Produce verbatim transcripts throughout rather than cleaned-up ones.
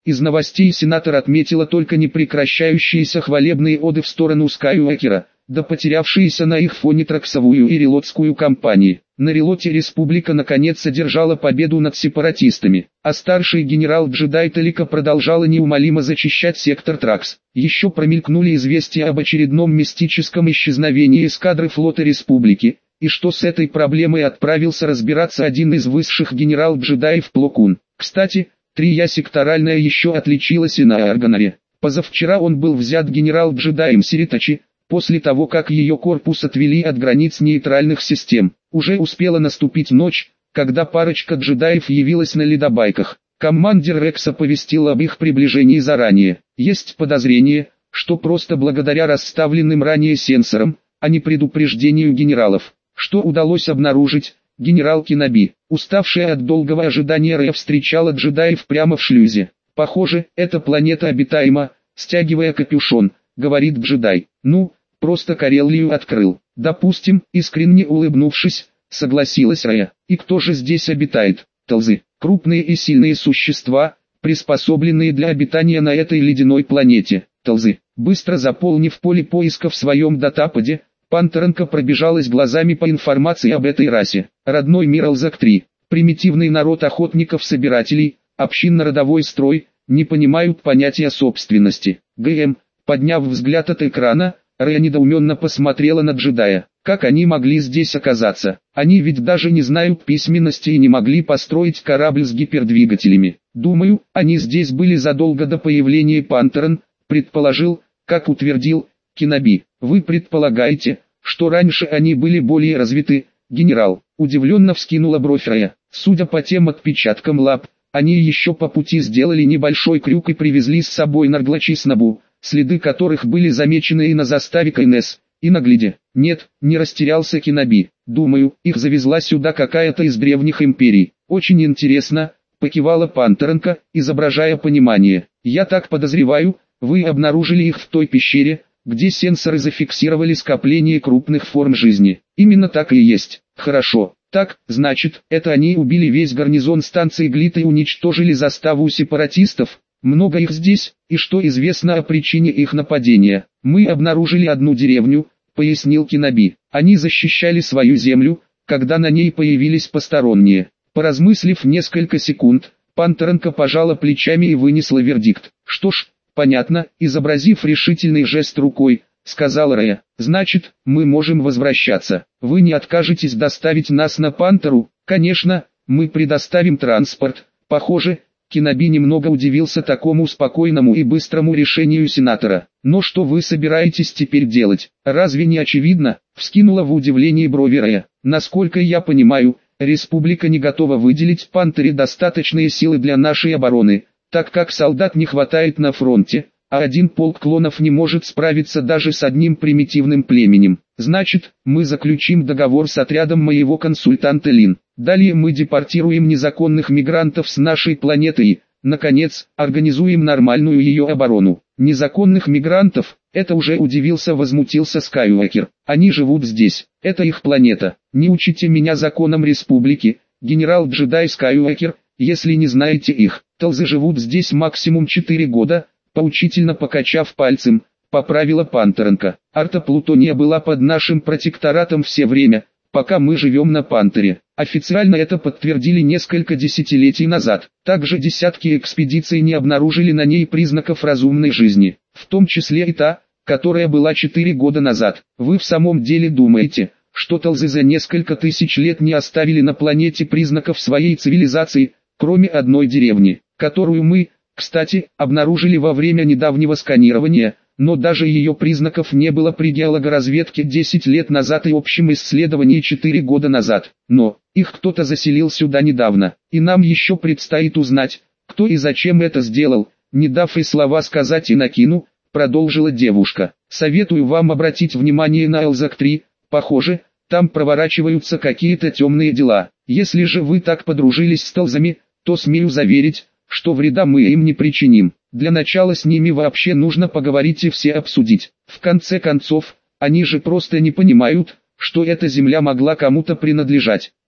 Из новостей сенатор отметила только непрекращающиеся хвалебные оды в сторону Скайуокера, да потерявшиеся на их фоне Траксовую и Релотскую кампании. На Релоте республика наконец одержала победу над сепаратистами, а старший генерал-джедай Талика продолжала неумолимо зачищать сектор Тракс. Еще промелькнули известия об очередном мистическом исчезновении эскадры флота республики, и что с этой проблемой отправился разбираться один из высших генерал-джедаев Пло Кун. Кстати, Трия секторальная еще отличилась и на Аргонаре. Позавчера он был взят генерал-джедаем Сиритачи, после того как ее корпус отвели от границ нейтральных систем. Уже успела наступить ночь, когда парочка джедаев явилась на ледобайках. Командир Рекс оповестил об их приближении заранее. Есть подозрение, что просто благодаря расставленным ранее сенсорам, а не предупреждению генералов, что удалось обнаружить, генерал Киноби, уставшая от долгого ожидания Рэя, встречала джедаев прямо в шлюзе. «Похоже, эта планета обитаема», стягивая капюшон, говорит джедай. «Ну, просто Карелию открыл». «Допустим», искренне улыбнувшись, согласилась Рэя. «И кто же здесь обитает?» «Талзы, крупные и сильные существа, приспособленные для обитания на этой ледяной планете». «Талзы». Быстро заполнив поле поиска в своем датападе, Пантеренко пробежалась глазами по информации об этой расе. Родной мир Алзак три. Примитивный народ охотников-собирателей, общинно-родовой строй, не понимают понятия собственности. ГМ, подняв взгляд от экрана, Рэя недоуменно посмотрела на джедая. Как они могли здесь оказаться? Они ведь даже не знают письменности и не могли построить корабль с гипердвигателями. Думаю, они здесь были задолго до появления Пантерен, предположил, как утвердил Киноби. Вы предполагаете, что раньше они были более развиты, генерал? Удивленно вскинула бровь Рэя. Судя по тем отпечаткам лап, они еще по пути сделали небольшой крюк и привезли с собой Нарглачиснабу, следы которых были замечены и на заставе Кайнес, и на Глиде. Нет, не растерялся Киноби. Думаю, их завезла сюда какая-то из древних империй. Очень интересно, покивала Пантеренко, изображая понимание. Я так подозреваю, вы обнаружили их в той пещере, где сенсоры зафиксировали скопление крупных форм жизни. Именно так и есть. Хорошо. Так, значит, это они убили весь гарнизон станции Глит и уничтожили заставу сепаратистов? Много их здесь, и что известно о причине их нападения? Мы обнаружили одну деревню, пояснил Киноби. Они защищали свою землю, когда на ней появились посторонние. Поразмыслив несколько секунд, Пантеренко пожала плечами и вынесла вердикт. Что ж, понятно, изобразив решительный жест рукой, сказал Рэя. Значит, мы можем возвращаться. Вы не откажетесь доставить нас на Пантеру? Конечно, мы предоставим транспорт. Похоже, Киноби немного удивился такому спокойному и быстрому решению сенатора. Но что вы собираетесь теперь делать? Разве не очевидно? Вскинула в удивлении брови Рэя. Насколько я понимаю, республика не готова выделить Пантере достаточные силы для нашей обороны, так как солдат не хватает на фронте, а один полк клонов не может справиться даже с одним примитивным племенем. Значит, мы заключим договор с отрядом моего консультанта Лин. Далее мы депортируем незаконных мигрантов с нашей планеты и, наконец, организуем нормальную ее оборону. Незаконных мигрантов, это уже удивился возмутился Скайуокер. Они живут здесь, это их планета. Не учите меня законам республики, генерал-джедай Скайуокер, если не знаете их. Талзы живут здесь максимум четыре года, поучительно покачав пальцем, поправила Пантеренко. Арта Плутония была под нашим протекторатом все время, пока мы живем на Пантере. Официально это подтвердили несколько десятилетий назад. Также десятки экспедиций не обнаружили на ней признаков разумной жизни, в том числе и та, которая была четыре года назад. Вы в самом деле думаете, что Талзы за несколько тысяч лет не оставили на планете признаков своей цивилизации, кроме одной деревни, которую мы, кстати, обнаружили во время недавнего сканирования, но даже ее признаков не было при геологоразведке десять лет назад и общем исследовании четыре года назад. Но, их кто-то заселил сюда недавно, и нам еще предстоит узнать, кто и зачем это сделал. Не дав и слова сказать Инакину, продолжила девушка. Советую вам обратить внимание на Алзак три, похоже, там проворачиваются какие-то темные дела. Если же вы так подружились с Талзами, то смею заверить, что вреда мы им не причиним. Для начала с ними вообще нужно поговорить и все обсудить. В конце концов, они же просто не понимают, что эта земля могла кому-то принадлежать.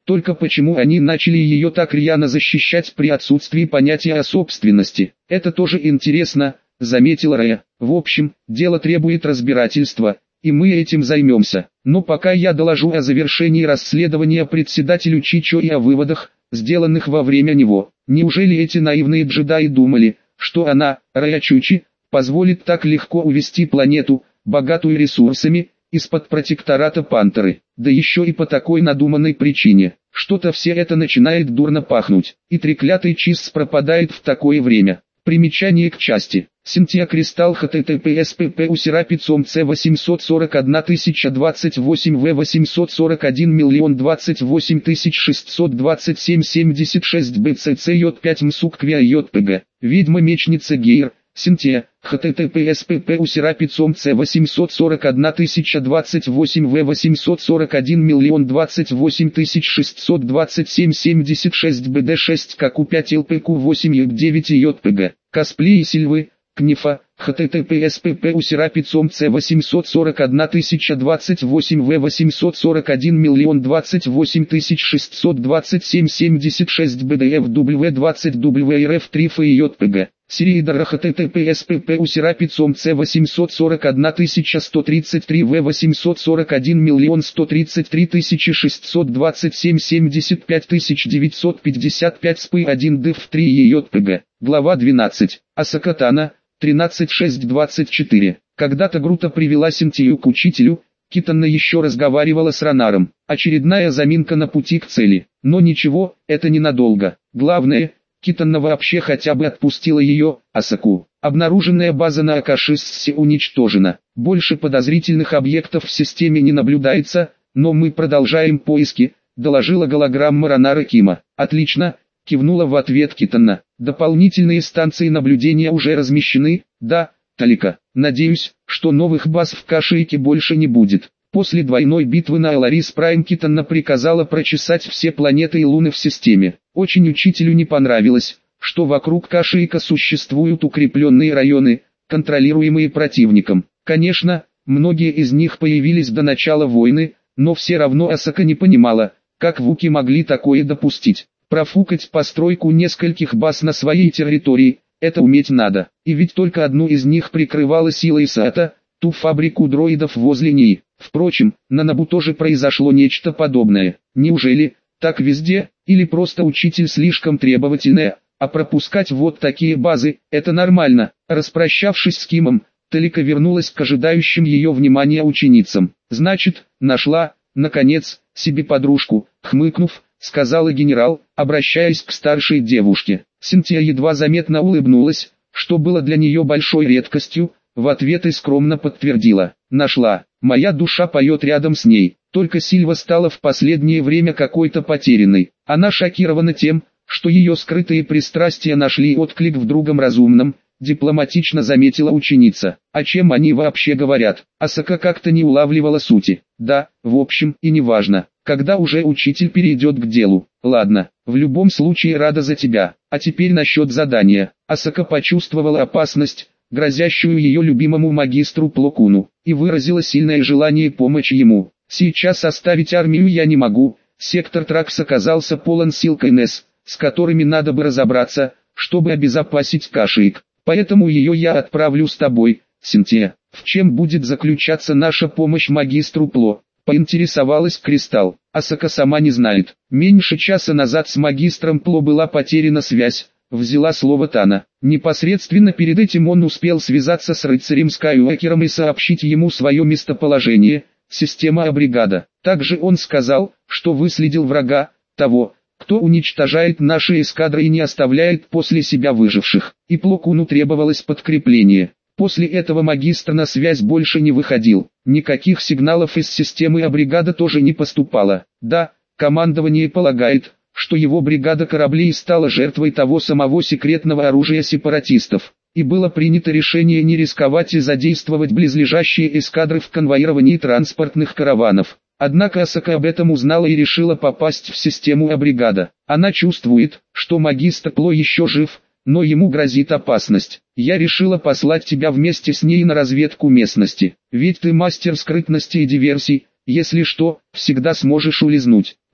Только почему они начали ее так рьяно защищать при отсутствии понятия о собственности? Это тоже интересно, заметила Рая. В общем, дело требует разбирательства, и мы этим займемся. Но пока я доложу о завершении расследования председателю Чичо и о выводах, сделанных во время него. Неужели эти наивные джедаи думали, что она, Рая Чучи, позволит так легко увести планету, богатую ресурсами, из-под протектората Пантеры? Да еще и по такой надуманной причине. Что-то все это начинает дурно пахнуть, и треклятый Чиз пропадает в такое время. Примечание к части. Синтия Кристалл https pp усерапицом c восемьсот сорок одна тысяча двадцать восемь в восемьсот сорок один миллион двадцать восемь тысяч шестьсот двадцать семь семьдесят шесть bcc j пять мсуквia jpg. Ведьма-мечница Гейр. Синтия, https pp усерапицом c восемьсот сорок одна тысяча двадцать восемь в восемьсот сорок один миллион двадцать восемь тысяч шестьсот двадцать семь семьдесят шесть bd шесть как у пять lpq восемь й девять jpg. Косплеи Сильвы, Книфа, https pp усерапицом c восемьсот сорок одна тысяча двадцать восемь в восемьсот сорок один миллион двадцать восемь тысяч шестьсот двадцать семь семьдесят шесть bdf w двадцать wrf три f jpg. Сириидора https pp усерапицом c восемьсот сорок одна тысяча сто тридцать три в восемьсот сорок один миллион сто тридцать три тысячи шестьсот двадцать семь семьдесят пять тысяч девятьсот пятьдесят пять спы один дыф три jpg. Глава двенадцать. Асака Тано, тринадцать шесть двадцать четыре. Когда-то Грута привела Синтию к учителю, Китана еще разговаривала с Ронаром. Очередная заминка на пути к цели. Но ничего, это ненадолго. Главное, Китана вообще хотя бы отпустила ее, Асаку. Обнаруженная база на Акашиссе уничтожена. Больше подозрительных объектов в системе не наблюдается, но мы продолжаем поиски, доложила голограмма Ронара Кима. Отлично, кивнула в ответ Китана. Дополнительные станции наблюдения уже размещены, да, Талика. Надеюсь, что новых баз в Кашиике больше не будет. После двойной битвы на Аларис Прайм Китана приказала прочесать все планеты и луны в системе. Очень учителю не понравилось, что вокруг Кашиика существуют укрепленные районы, контролируемые противником. Конечно, многие из них появились до начала войны, но все равно Асака не понимала, как вуки могли такое допустить. Профукать постройку нескольких баз на своей территории, это уметь надо. И ведь только одну из них прикрывала сила Исаата, ту фабрику дроидов возле ней. Впрочем, на Набу тоже произошло нечто подобное. Неужели так везде, или просто учитель слишком требовательная, а пропускать вот такие базы – это нормально? Распрощавшись с Кимом, Талика вернулась к ожидающим ее внимания ученицам. «Значит, нашла, наконец, себе подружку», хмыкнув, сказала генерал, обращаясь к старшей девушке. Синтия едва заметно улыбнулась, что было для нее большой редкостью, в ответ и скромно подтвердила: «Нашла, моя душа поет рядом с ней». Только Сильва стала в последнее время какой-то потерянной. Она шокирована тем, что ее скрытые пристрастия нашли отклик в другом разумном, дипломатично заметила ученица. О чем они вообще говорят? Асака как-то не улавливала сути. Да, в общем, и не важно, когда уже учитель перейдет к делу. Ладно, в любом случае рада за тебя. А теперь насчет задания. Асака почувствовала опасность, грозящую ее любимому магистру Плокуну, и выразила сильное желание помочь ему. Сейчас оставить армию я не могу. Сектор Тракс оказался полон сил КНС, с которыми надо бы разобраться, чтобы обезопасить Кашиик. Поэтому ее я отправлю с тобой, Синтия. В чем будет заключаться наша помощь магистру Пло? Поинтересовалась Кристалл. Асака сама не знает. Меньше часа назад с магистром Пло была потеряна связь, взяла слово Тана. Непосредственно перед этим он успел связаться с рыцарем Скайуокером и сообщить ему свое местоположение, система Абригада. Также он сказал, что выследил врага, того, кто уничтожает наши эскадры и не оставляет после себя выживших. И Плокуну требовалось подкрепление. После этого магистр на связь больше не выходил. Никаких сигналов из системы Абригада тоже не поступало. Да, командование полагает, что его бригада кораблей стала жертвой того самого секретного оружия сепаратистов. И было принято решение не рисковать и задействовать близлежащие эскадры в конвоировании транспортных караванов. Однако Асака об этом узнала и решила попасть в систему Абригада. Она чувствует, что магистр Пло еще жив, но ему грозит опасность. Я решила послать тебя вместе с ней на разведку местности. Ведь ты мастер скрытности и диверсий, если что, всегда сможешь улизнуть.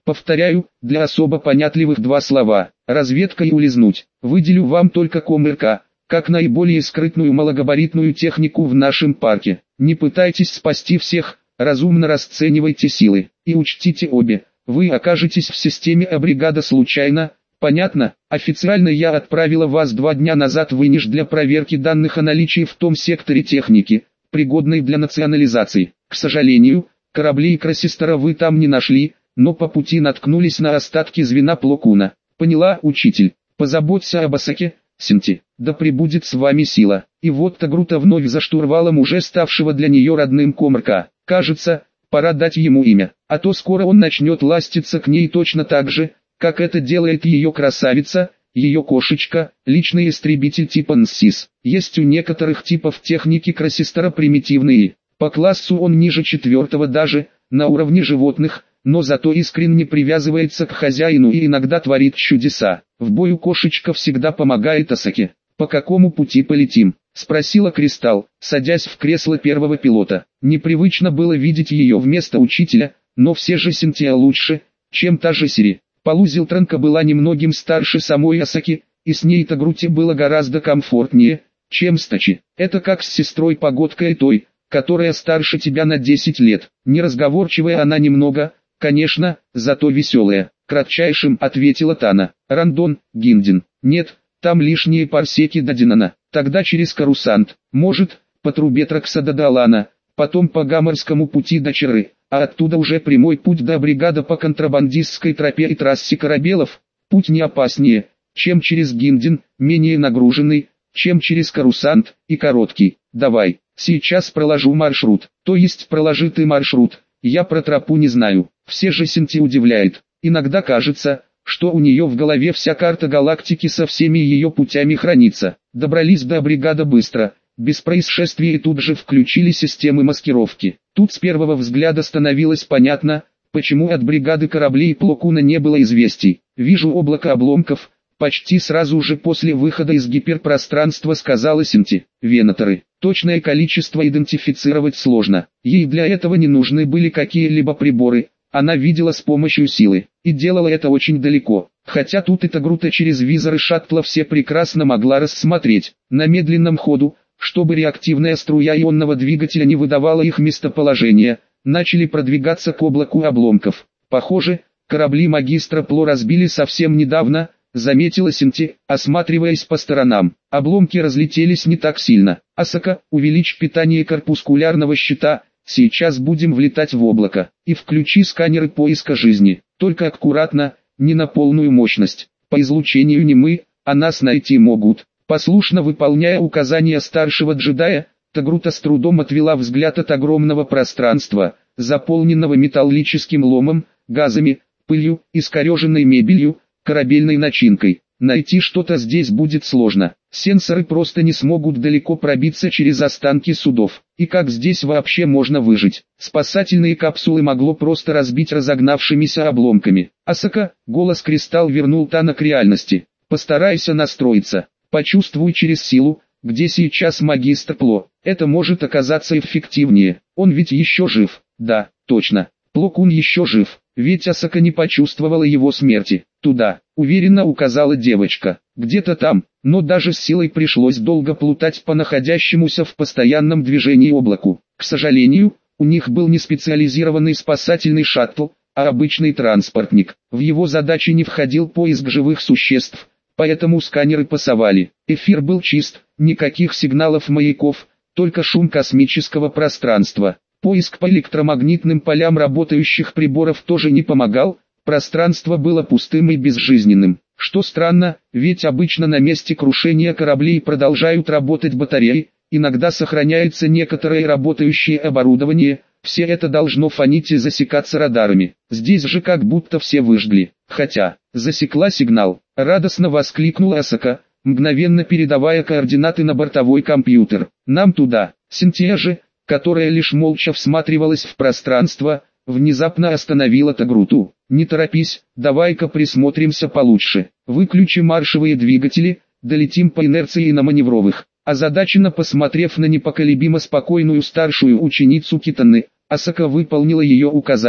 Повторяю, для особо понятливых два слова: разведка и улизнуть. Выделю вам только КОМРК, как наиболее скрытную малогабаритную технику в нашем парке. Не пытайтесь спасти всех, разумно расценивайте силы. И учтите обе, вы окажетесь в системе А-бригада случайно. Понятно? Официально я отправила вас два дня назад в Иниш для проверки данных о наличии в том секторе техники, пригодной для национализации. К сожалению, кораблей Красистера вы там не нашли, но по пути наткнулись на остатки звена Плокуна. Поняла, учитель? Позаботься об Асаке, Синти. Да пребудет с вами сила. И вот Тагрута вновь за штурвалом уже ставшего для нее родным КОМРК. Кажется, пора дать ему имя, а то скоро он начнет ластиться к ней точно так же, как это делает ее красавица, ее кошечка, личный истребитель типа НСИС. Есть у некоторых типов техники Красистера примитивные. По классу он ниже четвертого даже, на уровне животных, но зато искренне привязывается к хозяину и иногда творит чудеса. В бою кошечка всегда помогает Асаке. «По какому пути полетим?» — спросила Кристалл, садясь в кресло первого пилота. Непривычно было видеть ее вместо учителя, но все же Синтия лучше, чем та же Сири. Полузилтранка была немногим старше самой Асаки, и с ней Тагруте было гораздо комфортнее, чем с Тачи. Это как с сестрой Погодкой той, которая старше тебя на десять лет. Неразговорчивая она немного, конечно, зато веселая. Кратчайшим ответила Тана. Рандон, Гиндин. Нет, там лишние парсеки до Динана. Тогда через Карусант. Может, по трубе Тракса до Далана, потом по Гаморскому пути до Чары, а оттуда уже прямой путь до бригада по контрабандистской тропе и трассе корабелов. Путь не опаснее, чем через Гиндин, менее нагруженный, чем через Карусант, и короткий. Давай, сейчас проложу маршрут. То есть проложи ты маршрут, я про тропу не знаю. Все же Синти удивляет. Иногда кажется, что у нее в голове вся карта галактики со всеми ее путями хранится. Добрались до бригада быстро, без происшествий, и тут же включили системы маскировки. Тут с первого взгляда становилось понятно, почему от бригады кораблей Плокуна не было известий. Вижу облако обломков. Почти сразу же после выхода из гиперпространства сказала Синти. Венаторы. Точное количество идентифицировать сложно. Ей для этого не нужны были какие-либо приборы. Она видела с помощью силы, и делала это очень далеко. Хотя тут и Тагрута через визоры шаттла все прекрасно могла рассмотреть. На медленном ходу, чтобы реактивная струя ионного двигателя не выдавала их местоположение, начали продвигаться к облаку обломков. Похоже, корабли магистра Пло разбили совсем недавно, заметила Синти, осматриваясь по сторонам. Обломки разлетелись не так сильно. Асака, увеличь питание корпускулярного щита, сейчас будем влетать в облако. И включи сканеры поиска жизни. Только аккуратно, не на полную мощность. По излучению не мы, а нас найти могут. Послушно выполняя указания старшего джедая, Тагрута с трудом отвела взгляд от огромного пространства, заполненного металлическим ломом, газами, пылью, искореженной мебелью, корабельной начинкой. Найти что-то здесь будет сложно. Сенсоры просто не смогут далеко пробиться через останки судов. И как здесь вообще можно выжить? Спасательные капсулы могло просто разбить разогнавшимися обломками. Асака, голос Кристалл вернул Тана к реальности. Постарайся настроиться. Почувствуй через силу, где сейчас магистр Пло. Это может оказаться эффективнее. Он ведь еще жив. Да, точно. Плокун еще жив. Ведь Асака не почувствовала его смерти. Туда, уверенно указала девочка. Где-то там, но даже с силой пришлось долго плутать по находящемуся в постоянном движении облаку. К сожалению, у них был не специализированный спасательный шаттл, а обычный транспортник. В его задачи не входил поиск живых существ, поэтому сканеры пасовали. Эфир был чист, никаких сигналов маяков, только шум космического пространства. Поиск по электромагнитным полям работающих приборов тоже не помогал, пространство было пустым и безжизненным. Что странно, ведь обычно на месте крушения кораблей продолжают работать батареи, иногда сохраняется некоторое работающее оборудование, все это должно фонить и засекаться радарами. Здесь же как будто все выжгли. Хотя, засекла сигнал, радостно воскликнула Асака, мгновенно передавая координаты на бортовой компьютер. Нам туда. Синтия же, которая лишь молча всматривалась в пространство, внезапно остановила Тагруту. «Не торопись, давай-ка присмотримся получше. Выключи маршевые двигатели, долетим по инерции на маневровых». Озадаченно посмотрев на непоколебимо спокойную старшую ученицу Китаны, Асака выполнила ее указания.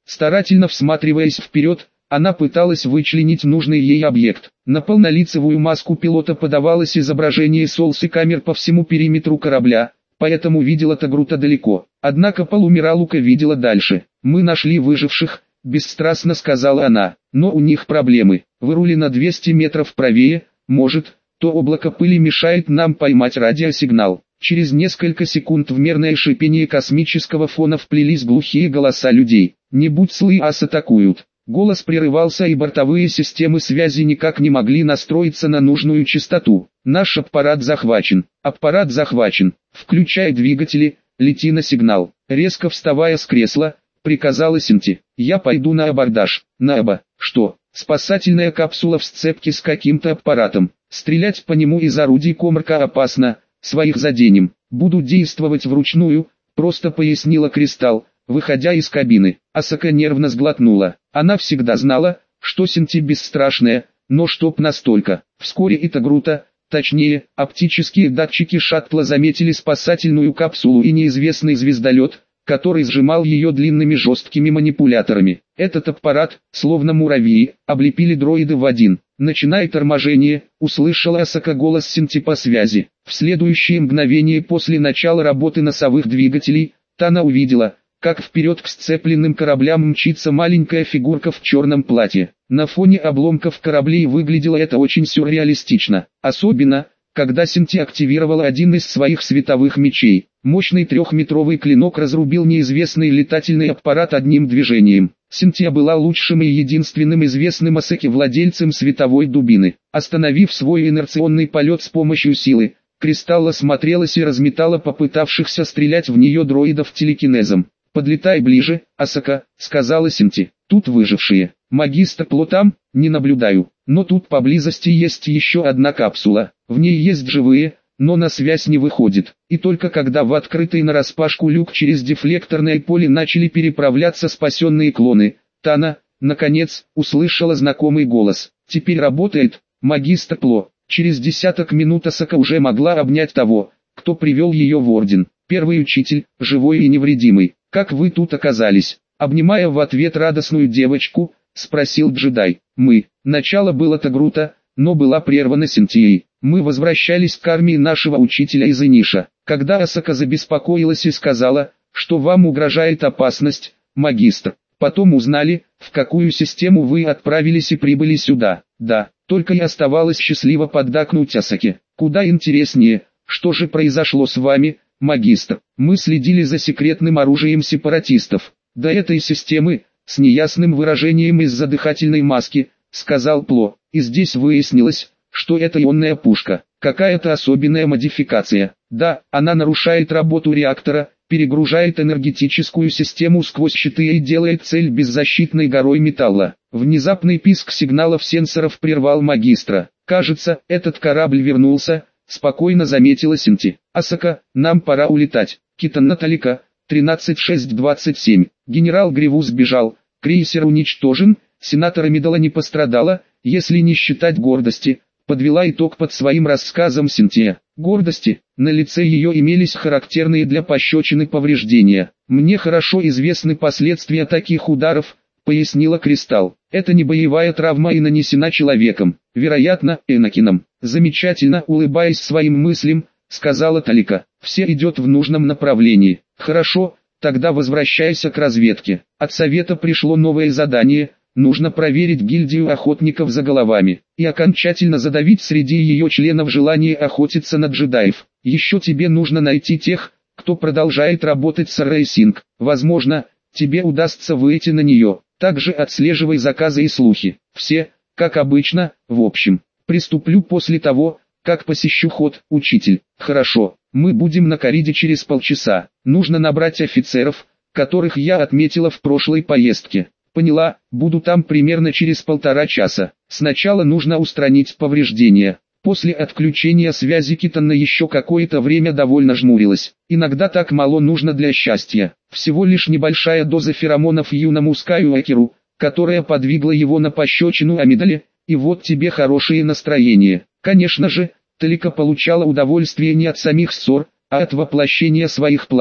Старательно всматриваясь вперед, она пыталась вычленить нужный ей объект. На полнолицевую маску пилота подавалось изображение солнцекамер по всему периметру корабля, поэтому видела Тагрута далеко. Однако полумиралука видела дальше. «Мы нашли выживших», — бесстрастно сказала она, — «но у них проблемы. Вырули на двести метров правее, может, то облако пыли мешает нам поймать радиосигнал». Через несколько секунд в мерное шипение космического фона вплелись глухие голоса людей. «Не будь злы, ас атакуют». Голос прерывался, и бортовые системы связи никак не могли настроиться на нужную частоту. «Наш аппарат захвачен. Аппарат захвачен. Включай двигатели, лети на сигнал». Резко вставая с кресла, приказала Синти. «Я пойду на абордаж». «На аба? Что? Спасательная капсула в сцепке с каким-то аппаратом. Стрелять по нему из орудий Комарка опасно. Своих заденем. Буду действовать вручную», — просто пояснила Кристалл, выходя из кабины. Асака нервно сглотнула. Она всегда знала, что Синти бесстрашная, но чтоб настолько. Вскоре и Тагрута, точнее, оптические датчики шаттла заметили спасательную капсулу и неизвестный звездолет, который сжимал ее длинными жесткими манипуляторами. Этот аппарат, словно муравьи, облепили дроиды в один. «Начинай торможение», — услышала Асака голос Синти по связи. В следующее мгновение после начала работы носовых двигателей, Тана увидела, как вперед к сцепленным кораблям мчится маленькая фигурка в черном платье. На фоне обломков кораблей выглядело это очень сюрреалистично. Особенно, когда Синти активировала один из своих световых мечей. Мощный трехметровый клинок разрубил неизвестный летательный аппарат одним движением. Синтия была лучшим и единственным известным Асаке владельцем световой дубины. Остановив свой инерционный полет с помощью силы, Кристалла смотрелась и разметала попытавшихся стрелять в нее дроидов телекинезом. «Подлетай ближе, Асака», — сказала Синти. «Тут выжившие. Магистр Пло там, не наблюдаю. Но тут поблизости есть еще одна капсула. В ней есть живые, но на связь не выходит». И только когда в открытый нараспашку люк через дефлекторное поле начали переправляться спасенные клоны, Тана, наконец, услышала знакомый голос. «Теперь работает, магистр Пло». Через десяток минут Асака уже могла обнять того, кто привел ее в орден. Первый учитель, живой и невредимый. «Как вы тут оказались?» Обнимая в ответ радостную девочку, спросил джедай. «Мы». Начало было Тагрута, но была прервана Синтией. «Мы возвращались к армии нашего учителя из Иниша. Когда Асака забеспокоилась и сказала, что вам угрожает опасность, магистр. Потом узнали, в какую систему вы отправились и прибыли сюда. Да, только и оставалось счастливо поддакнуть Асаке. Куда интереснее, что же произошло с вами, магистр? Мы следили за секретным оружием сепаратистов. До этой системы, с неясным выражением из-за дыхательной маски, сказал Пло. И здесь выяснилось, что это ионная пушка. Какая-то особенная модификация. Да, она нарушает работу реактора, перегружает энергетическую систему сквозь щиты и делает цель беззащитной горой металла. Внезапный писк сигналов сенсоров прервал магистра. «Кажется, этот корабль вернулся», — спокойно заметила Синти. «Асака, нам пора улетать». Китан Наталика, тринадцать шесть двадцать семь. Генерал Гриву сбежал, крейсер уничтожен, сенатор Амидала не пострадала, если не считать гордости. Подвела итог под своим рассказом Синтия. Гордости, на лице ее имелись характерные для пощечины повреждения. «Мне хорошо известны последствия таких ударов», — пояснила Кристалл. «Это не боевая травма и нанесена человеком, вероятно, Энакином». «Замечательно», — улыбаясь своим мыслям, сказала Талика. «Все идет в нужном направлении». «Хорошо, тогда возвращайся к разведке». От совета пришло новое задание. Нужно проверить гильдию охотников за головами и окончательно задавить среди ее членов желание охотиться на джедаев. Еще тебе нужно найти тех, кто продолжает работать с Рейсинг. Возможно, тебе удастся выйти на нее. Также отслеживай заказы и слухи. Все, как обычно, в общем. Приступлю после того, как посещу ход, учитель. Хорошо, мы будем на Кариде через полчаса. Нужно набрать офицеров, которых я отметила в прошлой поездке. Поняла, буду там примерно через полтора часа. Сначала нужно устранить повреждения. После отключения связи Китана еще какое-то время довольно жмурилась. Иногда так мало нужно для счастья. Всего лишь небольшая доза феромонов юному Скайуокеру, которая подвигла его на пощечину Амидале, и вот тебе хорошее настроение. Конечно же, Талика получала удовольствие не от самих ссор, а от воплощения своих планов.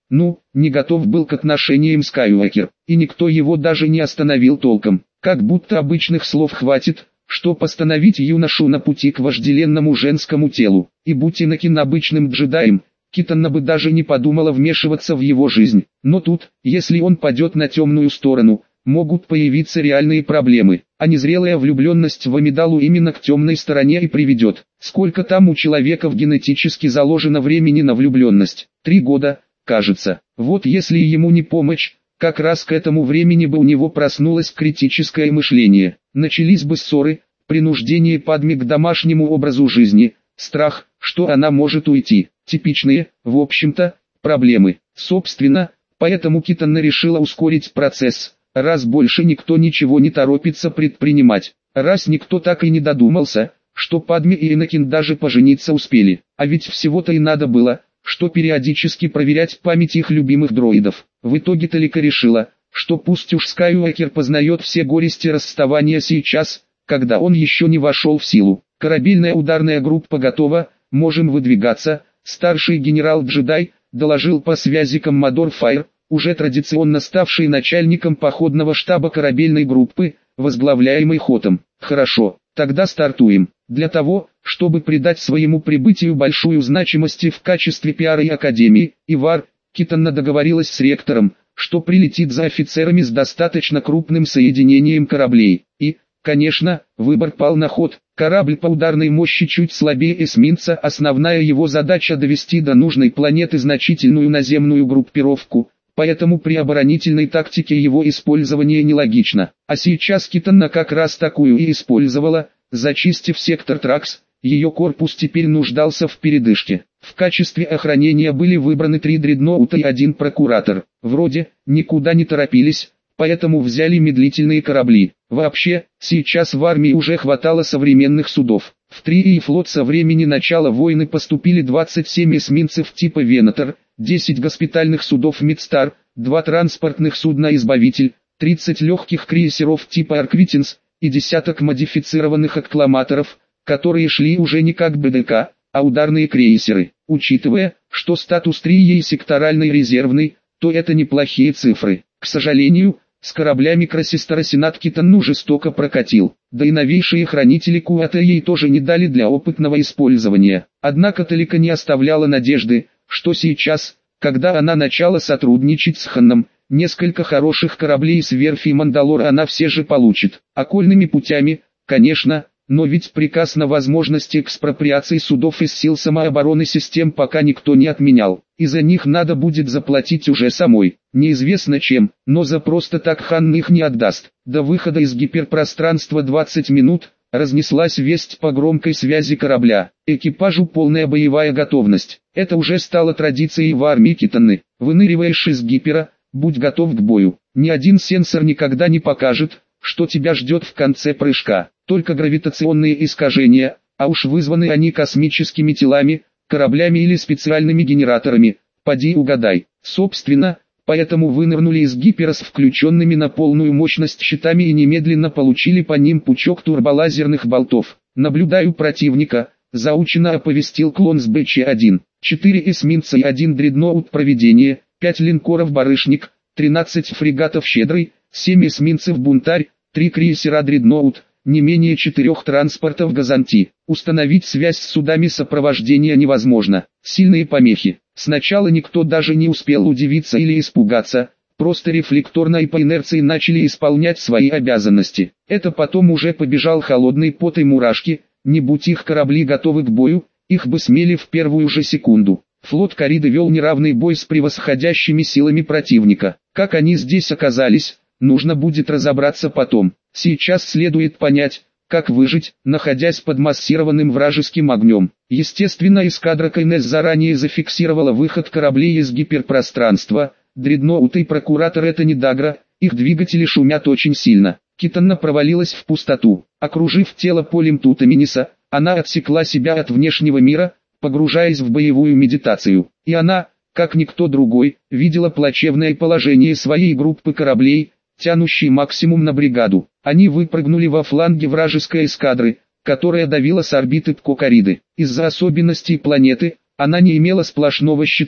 Ну, не готов был к отношениям Скайуокер, и никто его даже не остановил толком. Как будто обычных слов хватит, что постановить юношу на пути к вожделенному женскому телу. И будь Энакин обычным джедаем, Китана бы даже не подумала вмешиваться в его жизнь. Но тут, если он падет на темную сторону, могут появиться реальные проблемы, а незрелая влюбленность в Амидалу именно к темной стороне и приведет. Сколько там у человека генетически заложено времени на влюбленность? Три года, кажется. Вот если ему не помочь, как раз к этому времени бы у него проснулось критическое мышление. Начались бы ссоры, принуждение Падме к домашнему образу жизни, страх, что она может уйти. Типичные, в общем-то, проблемы. Собственно, поэтому Китана решила ускорить процесс. Раз больше никто ничего не торопится предпринимать, раз никто так и не додумался, что Падме и Энакин даже пожениться успели, а ведь всего-то и надо было, что периодически проверять память их любимых дроидов. В итоге Талика решила, что пусть уж Скайуокер познает все горести расставания сейчас, когда он еще не вошел в силу. Корабельная ударная группа готова, можем выдвигаться. Старший генерал-джедай доложил по связи коммодор Файр, уже традиционно ставший начальником походного штаба корабельной группы, возглавляемой Хотом. Хорошо, тогда стартуем. Для того, чтобы придать своему прибытию большую значимость в качестве пиара и академии, Ивар, Китана договорилась с ректором, что прилетит за офицерами с достаточно крупным соединением кораблей. И, конечно, выбор пал на Хот. Корабль по ударной мощи чуть слабее эсминца, основная его задача довести до нужной планеты значительную наземную группировку. Поэтому при оборонительной тактике его использование нелогично. А сейчас Китана как раз такую и использовала, зачистив сектор Тракс. Ее корпус теперь нуждался в передышке. В качестве охранения были выбраны три дредноута и один прокуратор. Вроде, никуда не торопились, поэтому взяли медлительные корабли. Вообще, сейчас в армии уже хватало современных судов. В Трии флот со времени начала войны поступили двадцать семь эсминцев типа Венатор, десять госпитальных судов Мидстар, два транспортных судна Избавитель, тридцать легких крейсеров типа Арквитинс и десяток модифицированных аккламаторов, которые шли уже не как БДК, а ударные крейсеры. Учитывая, что статус Трии секторальный резервный, то это неплохие цифры. К сожалению, с кораблями Красистера Сенат Китану жестоко прокатил, да и новейшие хранители Куата ей тоже не дали для опытного использования. Однако Талика не оставляла надежды, что сейчас, когда она начала сотрудничать с Ханном, несколько хороших кораблей с верфи Мандалора она все же получит. Окольными путями, конечно, но ведь приказ на возможность экспроприации судов из сил самообороны систем пока никто не отменял, и за них надо будет заплатить уже самой. Неизвестно чем, но за просто так Хан их не отдаст. До выхода из гиперпространства двадцать минут, разнеслась весть по громкой связи корабля. Экипажу полная боевая готовность. Это уже стало традицией в армии Китаны. Выныриваешь из гипера, будь готов к бою. Ни один сенсор никогда не покажет, что тебя ждет в конце прыжка. Только гравитационные искажения, а уж вызваны они космическими телами, кораблями или специальными генераторами, поди угадай. Собственно, поэтому вынырнули из гипера с включенными на полную мощность щитами и немедленно получили по ним пучок турболазерных болтов. Наблюдаю противника, заучено оповестил клон с Бэ Че один. Четыре эсминца и один дредноут проведения, пять линкоров Барышник, тринадцать фрегатов Щедрый, семь эсминцев Бунтарь, три крейсера Дредноут, не менее четырех транспортов Газанти. Установить связь с судами сопровождения невозможно. Сильные помехи. Сначала никто даже не успел удивиться или испугаться, просто рефлекторно и по инерции начали исполнять свои обязанности. Это потом уже побежал холодный пот и мурашки, не будь их корабли готовы к бою, их бы смели в первую же секунду. Флот Кориды вел неравный бой с превосходящими силами противника. Как они здесь оказались, нужно будет разобраться потом. Сейчас следует понять, как выжить, находясь под массированным вражеским огнем. Естественно, эскадра КНС заранее зафиксировала выход кораблей из гиперпространства. Дредноут и Прокуратор — это не Дагра, их двигатели шумят очень сильно. Китана провалилась в пустоту. Окружив тело полем Тутаминиса, она отсекла себя от внешнего мира, погружаясь в боевую медитацию. И она, как никто другой, видела плачевное положение своей группы кораблей, тянущей максимум на бригаду. Они выпрыгнули во фланге вражеской эскадры, которая давила с орбиты Пко-Кориды. Из-за особенностей планеты, она не имела сплошного щита,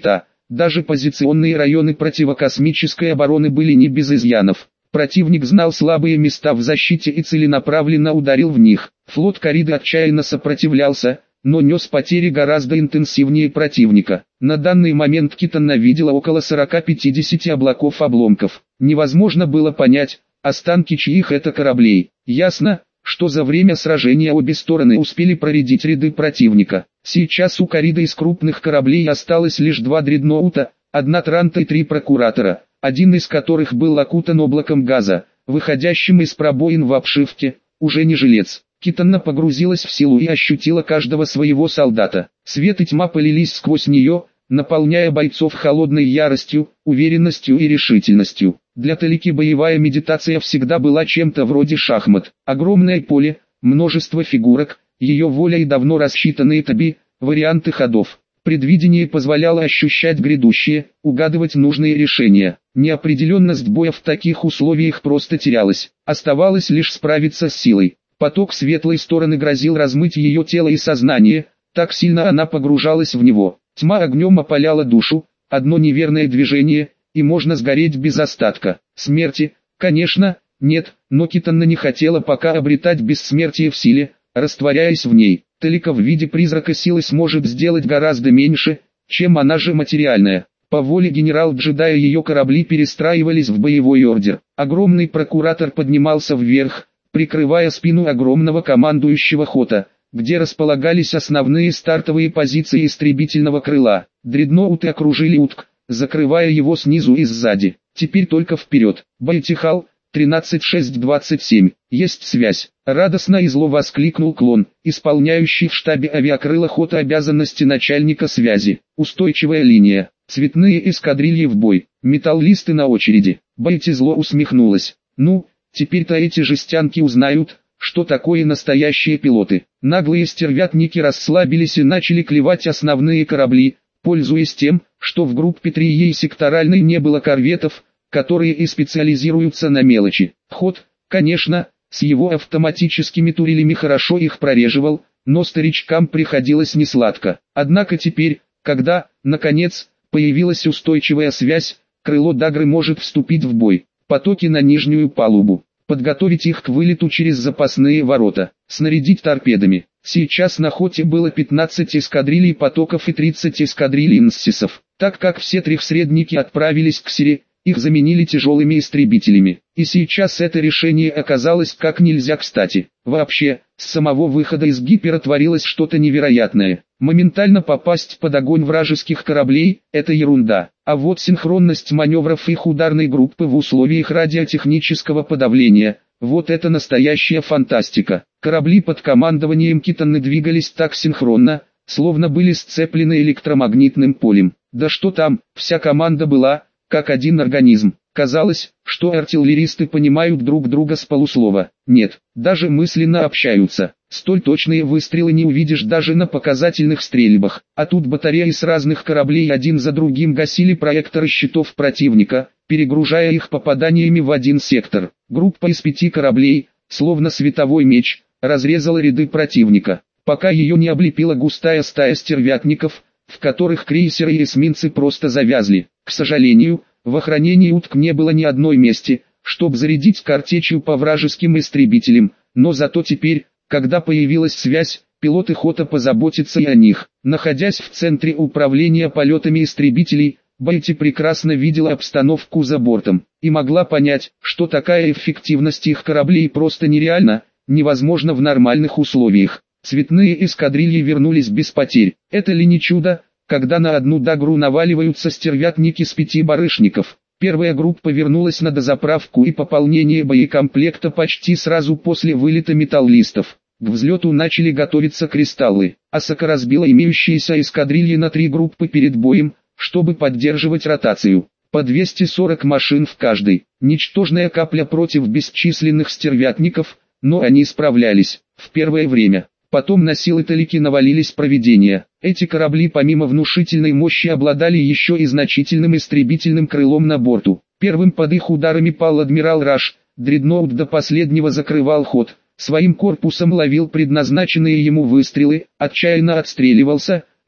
Даже позиционные районы противокосмической обороны были не без изъянов. Противник знал слабые места в защите и целенаправленно ударил в них. Флот Корриды отчаянно сопротивлялся, но нес потери гораздо интенсивнее противника. На данный момент Китана видела около сорока-пятидесяти облаков обломков. Невозможно было понять, останки чьих это кораблей. Ясно, что за время сражения обе стороны успели проредить ряды противника. Сейчас у Корриды из крупных кораблей осталось лишь два дредноута, одна Транта и три Прокуратора, один из которых был окутан облаком газа, выходящим из пробоин в обшивке, уже не жилец. Китана погрузилась в силу и ощутила каждого своего солдата. Свет и тьма полились сквозь нее, наполняя бойцов холодной яростью, уверенностью и решительностью. Для Талики боевая медитация всегда была чем-то вроде шахмат. Огромное поле, множество фигурок, ее воля и давно рассчитанные таби, варианты ходов. Предвидение позволяло ощущать грядущее, угадывать нужные решения. Неопределенность боя в таких условиях просто терялась. Оставалось лишь справиться с силой. Поток светлой стороны грозил размыть ее тело и сознание, так сильно она погружалась в него. Тьма огнем опаляла душу, одно неверное движение, и можно сгореть без остатка. Смерти, конечно, нет, но Китана не хотела пока обретать бессмертие в силе, растворяясь в ней. Талика в виде призрака силы сможет сделать гораздо меньше, чем она же материальная. По воле генерал-джедая ее корабли перестраивались в боевой ордер. Огромный Прокуратор поднимался вверх, прикрывая спину огромного командующего Хота, где располагались основные стартовые позиции истребительного крыла. Дредноуты окружили Утк, закрывая его снизу и сзади. Теперь только вперед. Байтихал, тринадцать шесть двадцать семь. Есть связь. Радостно и зло воскликнул Клон, исполняющий в штабе авиакрыла Хота обязанности начальника связи. Устойчивая линия. Цветные эскадрильи в бой. Металлисты на очереди. Байти зло усмехнулась. Ну, теперь-то эти жестянки узнают, что такое настоящие пилоты. Наглые стервятники расслабились и начали клевать основные корабли, пользуясь тем, что в группе три и секторальной не было корветов, которые и специализируются на мелочи. Ход, конечно, с его автоматическими турелями хорошо их прореживал, но старичкам приходилось несладко. Однако теперь, когда, наконец, появилась устойчивая связь, крыло Дагры может вступить в бой. Потоки на нижнюю палубу. Подготовить их к вылету через запасные ворота. Снарядить торпедами. Сейчас на Хоте было пятнадцать эскадрилий потоков и тридцать эскадрилий нссисов. Так как все трехсредники отправились к Сире, их заменили тяжелыми истребителями. И сейчас это решение оказалось как нельзя кстати. Вообще, с самого выхода из Гипера творилось что-то невероятное. Моментально попасть под огонь вражеских кораблей – это ерунда. А вот синхронность маневров их ударной группы в условиях радиотехнического подавления – вот это настоящая фантастика. Корабли под командованием Китаны двигались так синхронно, словно были сцеплены электромагнитным полем. Да что там, вся команда была, как один организм. Казалось, что артиллеристы понимают друг друга с полуслова. Нет, даже мысленно общаются. Столь точные выстрелы не увидишь даже на показательных стрельбах. А тут батареи с разных кораблей один за другим гасили проекторы щитов противника, перегружая их попаданиями в один сектор. Группа из пяти кораблей, словно световой меч, разрезала ряды противника, пока ее не облепила густая стая стервятников, в которых крейсеры и эсминцы просто завязли. К сожалению, в охранении Утк не было ни одной мести, чтобы зарядить картечью по вражеским истребителям, но зато теперь, когда появилась связь, пилоты Хота позаботятся и о них. Находясь в центре управления полетами истребителей, Байти прекрасно видела обстановку за бортом, и могла понять, что такая эффективность их кораблей просто нереальна, невозможна в нормальных условиях. Цветные эскадрильи вернулись без потерь. Это ли не чудо, когда на одну Дагру наваливаются стервятники с пяти барышников? Первая группа вернулась на дозаправку и пополнение боекомплекта почти сразу после вылета металлистов. К взлету начали готовиться кристаллы. Асака разбила имеющиеся эскадрильи на три группы перед боем, чтобы поддерживать ротацию. По двести сорок машин в каждой. Ничтожная капля против бесчисленных стервятников, но они справлялись. В первое время. Потом на силы Талики навалились провидения. Эти корабли помимо внушительной мощи обладали еще и значительным истребительным крылом на борту. Первым под их ударами пал адмирал Раш, дредноут до последнего закрывал ход, своим корпусом ловил предназначенные ему выстрелы, отчаянно отстреливался,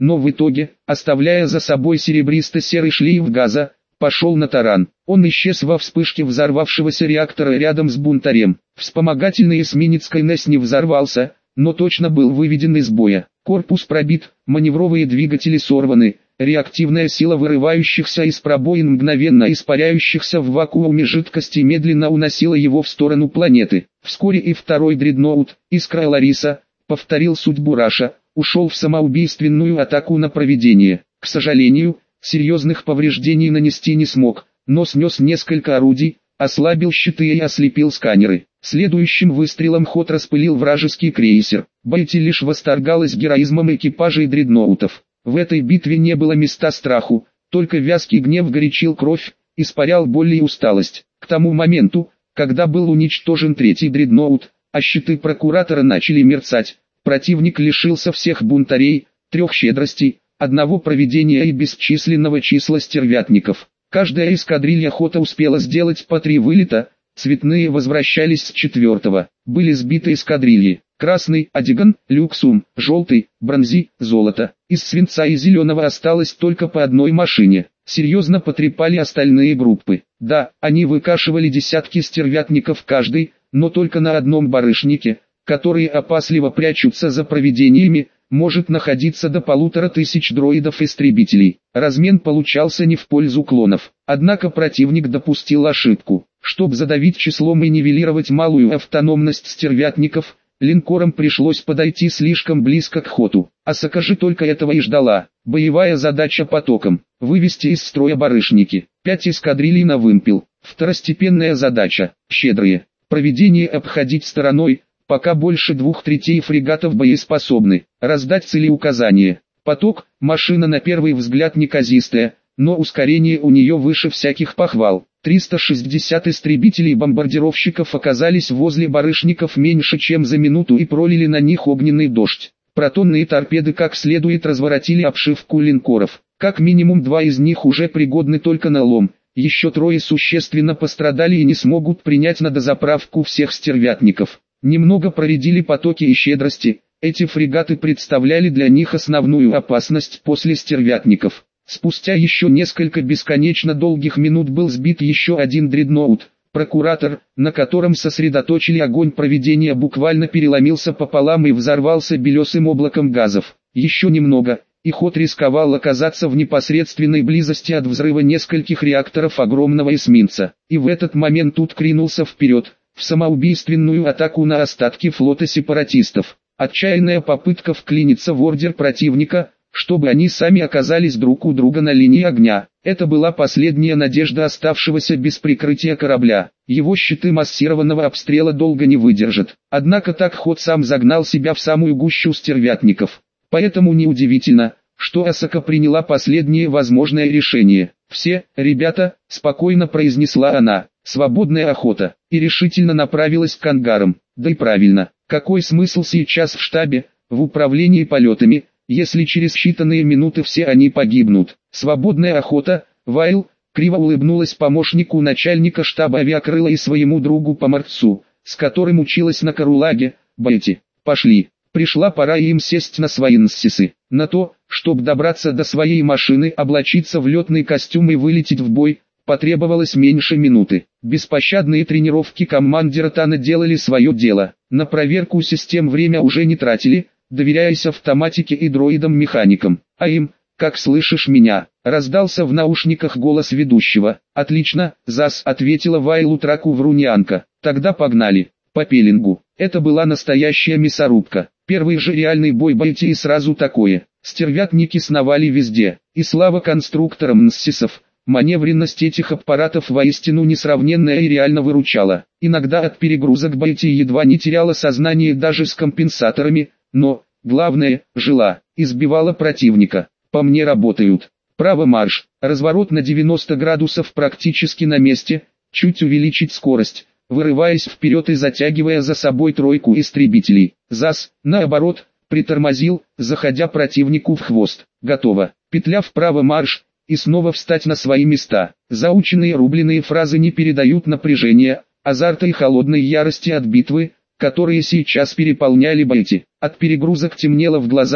но в итоге, оставляя за собой серебристо-серый шлейф газа, пошел на таран. Он исчез во вспышке взорвавшегося реактора рядом с бунтарем. Вспомогательный эсминец Кайнес не взорвался, но точно был выведен из боя. Корпус пробит, маневровые двигатели сорваны, реактивная сила вырывающихся из пробоин мгновенно испаряющихся в вакууме жидкости медленно уносила его в сторону планеты. Вскоре и второй дредноут, Искра Лариса, повторил судьбу Раша, ушел в самоубийственную атаку на провидение. К сожалению, серьезных повреждений нанести не смог, но снес несколько орудий, ослабил щиты и ослепил сканеры. Следующим выстрелом ход распылил вражеский крейсер. Бетти лишь восторгалась героизмом экипажей дредноутов. В этой битве не было места страху, только вязкий гнев горячил кровь, испарял боль и усталость. К тому моменту, когда был уничтожен третий дредноут, а щиты прокуратора начали мерцать, противник лишился всех бунтарей, трех щедростей, одного провидения и бесчисленного числа стервятников. Каждая эскадрилья Хота успела сделать по три вылета, цветные возвращались с четвертого. Были сбиты эскадрильи: красный – Адиган, Люксум, желтый – Бронзи, золото. Из свинца и зеленого осталось только по одной машине. Серьезно потрепали остальные группы. Да, они выкашивали десятки стервятников каждый, но только на одном барышнике, которые опасливо прячутся за провидениями, может находиться до полутора тысяч дроидов-истребителей. Размен получался не в пользу клонов. Однако противник допустил ошибку. Чтобы задавить числом и нивелировать малую автономность стервятников, линкорам пришлось подойти слишком близко к Хоту. Асака же только этого и ждала. Боевая задача потоком – вывести из строя барышники. Пять эскадрилий на вымпел. Второстепенная задача – щедрые. Провидение обходить стороной, пока больше двух третей фрегатов боеспособны. Раздать целеуказания. Поток – машина на первый взгляд неказистая, но ускорение у нее выше всяких похвал. триста шестьдесят истребителей-бомбардировщиков оказались возле барышников меньше чем за минуту и пролили на них огненный дождь. Протонные торпеды как следует разворотили обшивку линкоров. Как минимум два из них уже пригодны только на лом. Еще трое существенно пострадали и не смогут принять на дозаправку всех стервятников. Немного проредили потоки и щедрости. Эти фрегаты представляли для них основную опасность после стервятников. Спустя еще несколько бесконечно долгих минут был сбит еще один дредноут. Прокуратор, на котором сосредоточили огонь провидения, буквально переломился пополам и взорвался белесым облаком газов. Еще немного, и Хот рисковал оказаться в непосредственной близости от взрыва нескольких реакторов огромного эсминца. И в этот момент тут кринулся вперед, в самоубийственную атаку на остатки флота сепаратистов. Отчаянная попытка вклиниться в ордер противника, чтобы они сами оказались друг у друга на линии огня. Это была последняя надежда оставшегося без прикрытия корабля. Его щиты массированного обстрела долго не выдержат. Однако так Хот сам загнал себя в самую гущу стервятников. Поэтому неудивительно, что Асака приняла последнее возможное решение. «Все, ребята», — спокойно произнесла она, — «свободная охота», и решительно направилась к ангарам. Да и правильно, какой смысл сейчас в штабе, в управлении полетами, если через считанные минуты все они погибнут? Свободная охота. Вайл криво улыбнулась помощнику начальника штаба авиакрыла и своему другу по морцу, с которым училась на Карулаге. Бетти, пошли. Пришла пора им сесть на свои нссисы. На то, чтобы добраться до своей машины, облачиться в летный костюм и вылететь в бой, потребовалось меньше минуты. Беспощадные тренировки командира Тана делали свое дело. На проверку систем время уже не тратили, доверяясь автоматике и дроидам-механикам. А им, как слышишь меня, раздался в наушниках голос ведущего. «Отлично, Зас», — ответила Вайлу Траку вруньянка. «Тогда погнали». По пеленгу. Это была настоящая мясорубка. Первый же реальный бой Бетти и сразу такое. Стервятники сновали везде. И слава конструкторам нссисов. Маневренность этих аппаратов воистину несравненная и реально выручала. Иногда от перегрузок Бетти едва не теряла сознание даже с компенсаторами, но, главное, жила, избивала противника. По мне работают. Право марш, разворот на девяносто градусов практически на месте, чуть увеличить скорость, вырываясь вперед и затягивая за собой тройку истребителей. Зас, наоборот, притормозил, заходя противнику в хвост. Готово. Петля вправо марш, и снова встать на свои места. Заученные рубленые фразы не передают напряжения, азарта и холодной ярости от битвы, которые сейчас переполняли Бетти. От перегрузок темнело в глазах,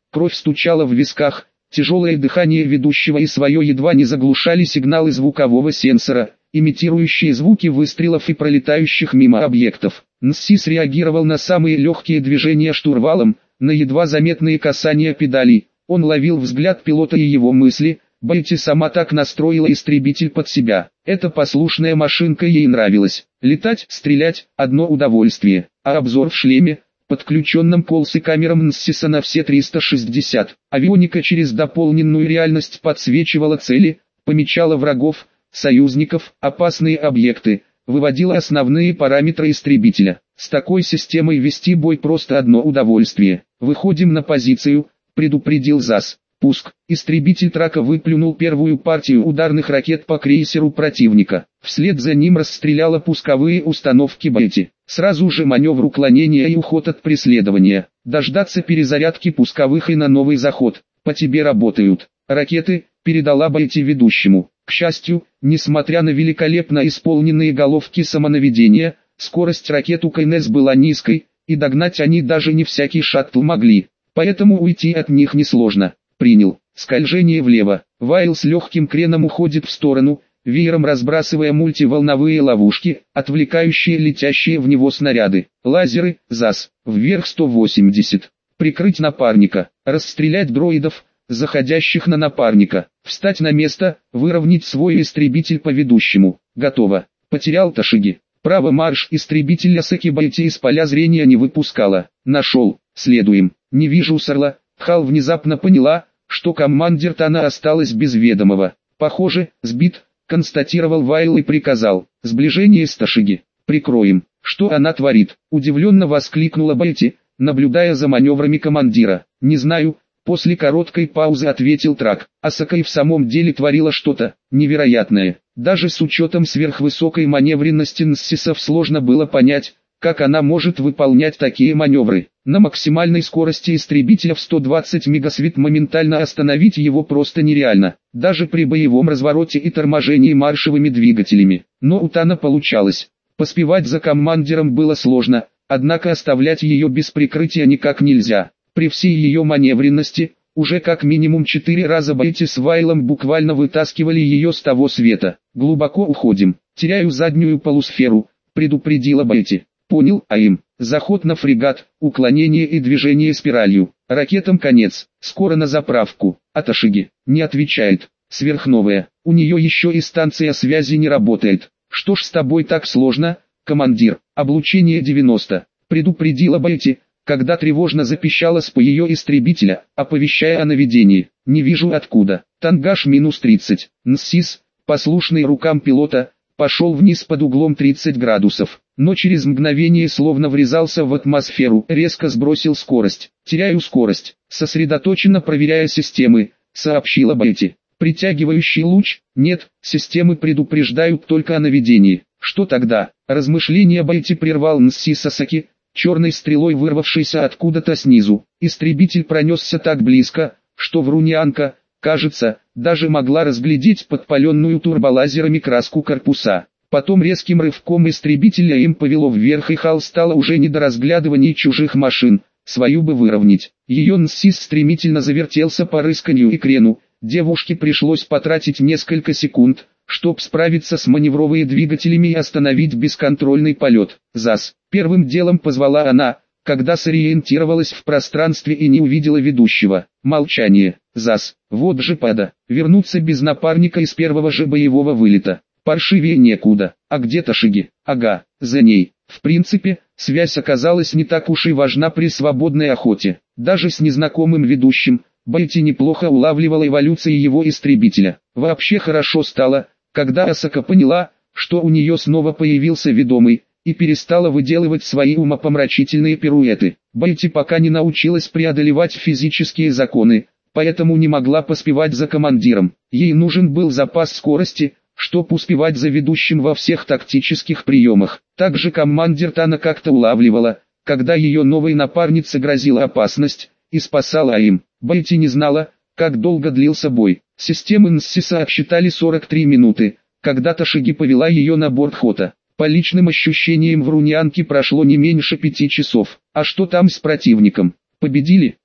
кровь стучала в висках, тяжелое дыхание ведущего и свое едва не заглушали сигналы звукового сенсора, имитирующие звуки выстрелов и пролетающих мимо объектов. Нсис реагировал на самые легкие движения штурвалом, на едва заметные касания педалей. Он ловил взгляд пилота и его мысли. Бетти сама так настроила истребитель под себя. Эта послушная машинка ей нравилась. Летать, стрелять – одно удовольствие, а обзор в шлеме, подключенном к олси-камерам Нсиса на все триста шестьдесят. Авионика через дополненную реальность подсвечивала цели, помечала врагов, союзников, опасные объекты, выводила основные параметры истребителя. С такой системой вести бой просто одно удовольствие. «Выходим на позицию», — предупредил ЗАС. Пуск. Истребитель Трака выплюнул первую партию ударных ракет по крейсеру противника. Вслед за ним расстреляла пусковые установки Бетти. Сразу же маневр уклонения и уход от преследования. Дождаться перезарядки пусковых и на новый заход. По тебе работают. Ракеты, передала Бетти ведущему. К счастью, несмотря на великолепно исполненные головки самонаведения, скорость ракет у КНС была низкой, и догнать они даже не всякий шаттл могли. Поэтому уйти от них несложно. Принял. Скольжение влево. Вайл с легким креном уходит в сторону, веером разбрасывая мультиволновые ловушки, отвлекающие летящие в него снаряды. Лазеры, ЗАС. Вверх сто восемьдесят. Прикрыть напарника. Расстрелять дроидов, заходящих на напарника. Встать на место, выровнять свой истребитель по ведущему. Готово. Потерял Ташиги. Право марш. Истребитель Асаки Бетти из поля зрения не выпускала. Нашел. Следуем. Не вижу Сарла. Хал внезапно поняла, что командир Тана осталась без ведомого. Похоже, сбит, констатировал Вайл и приказал. Сближение с Ташиги. Прикроем. Что она творит? Удивленно воскликнула Бетти, наблюдая за маневрами командира. Не знаю, после короткой паузы ответил Трак. Асака и в самом деле творила что-то невероятное. Даже с учетом сверхвысокой маневренности Нсисов сложно было понять, как она может выполнять такие маневры. На максимальной скорости истребителя в сто двадцать мегасвит моментально остановить его просто нереально, даже при боевом развороте и торможении маршевыми двигателями. Но у Тана получалось. Поспевать за командиром было сложно, однако оставлять ее без прикрытия никак нельзя. При всей ее маневренности, уже как минимум четыре раза Бетти с Вайлом буквально вытаскивали ее с того света. Глубоко уходим. Теряю заднюю полусферу, предупредила Бетти. Понял, АИМ. Заход на фрегат, уклонение и движение спиралью. Ракетам конец. Скоро на заправку. Аташиги. Не отвечает. Сверхновая. У нее еще и станция связи не работает. Что ж с тобой так сложно, командир? Облучение девяносто. Предупредила Бетти, когда тревожно запищала СП ее истребителя, оповещая о наведении. Не вижу откуда. Тангаж минус тридцать. Нсис, послушный рукам пилота, пошел вниз под углом тридцать градусов, но через мгновение словно врезался в атмосферу, резко сбросил скорость. Теряю скорость, сосредоточенно проверяя системы, сообщила Бетти. Притягивающий луч? Нет, системы предупреждают только о наведении. Что тогда? Размышления Бетти прервал Нсси Сасаки, черной стрелой вырвавшейся откуда-то снизу. Истребитель пронесся так близко, что Вруньянка, кажется, даже могла разглядеть подпаленную турболазерами краску корпуса. Потом резким рывком истребителя им повело вверх, и Хал стало уже не до разглядываний чужих машин, свою бы выровнять. Ее Нсис стремительно завертелся по рысканью и крену, девушке пришлось потратить несколько секунд, чтобы справиться с маневровыми двигателями и остановить бесконтрольный полет. ЗАС. Первым делом позвала она, когда сориентировалась в пространстве и не увидела ведущего. Молчание. ЗАС. Вот же пада. Вернуться без напарника из первого же боевого вылета. Паршивее некуда. А где Ташиги? Ага, за ней. В принципе, связь оказалась не так уж и важна при свободной охоте. Даже с незнакомым ведущим, Бетти неплохо улавливала эволюции его истребителя. Вообще хорошо стало, когда Асака поняла, что у нее снова появился ведомый, и перестала выделывать свои умопомрачительные пируэты. Бетти пока не научилась преодолевать физические законы, поэтому не могла поспевать за командиром. Ей нужен был запас скорости, чтоб успевать за ведущим во всех тактических приемах. Также командир Тана как-то улавливала, когда ее новой напарнице грозила опасность, и спасала им. Бетти не знала, как долго длился бой. Системы Нссиса отсчитали сорок три минуты, когда Ташиги повела ее на борт Хота. По личным ощущениям Вруньянки прошло не меньше пяти часов. А что там с противником? Победили?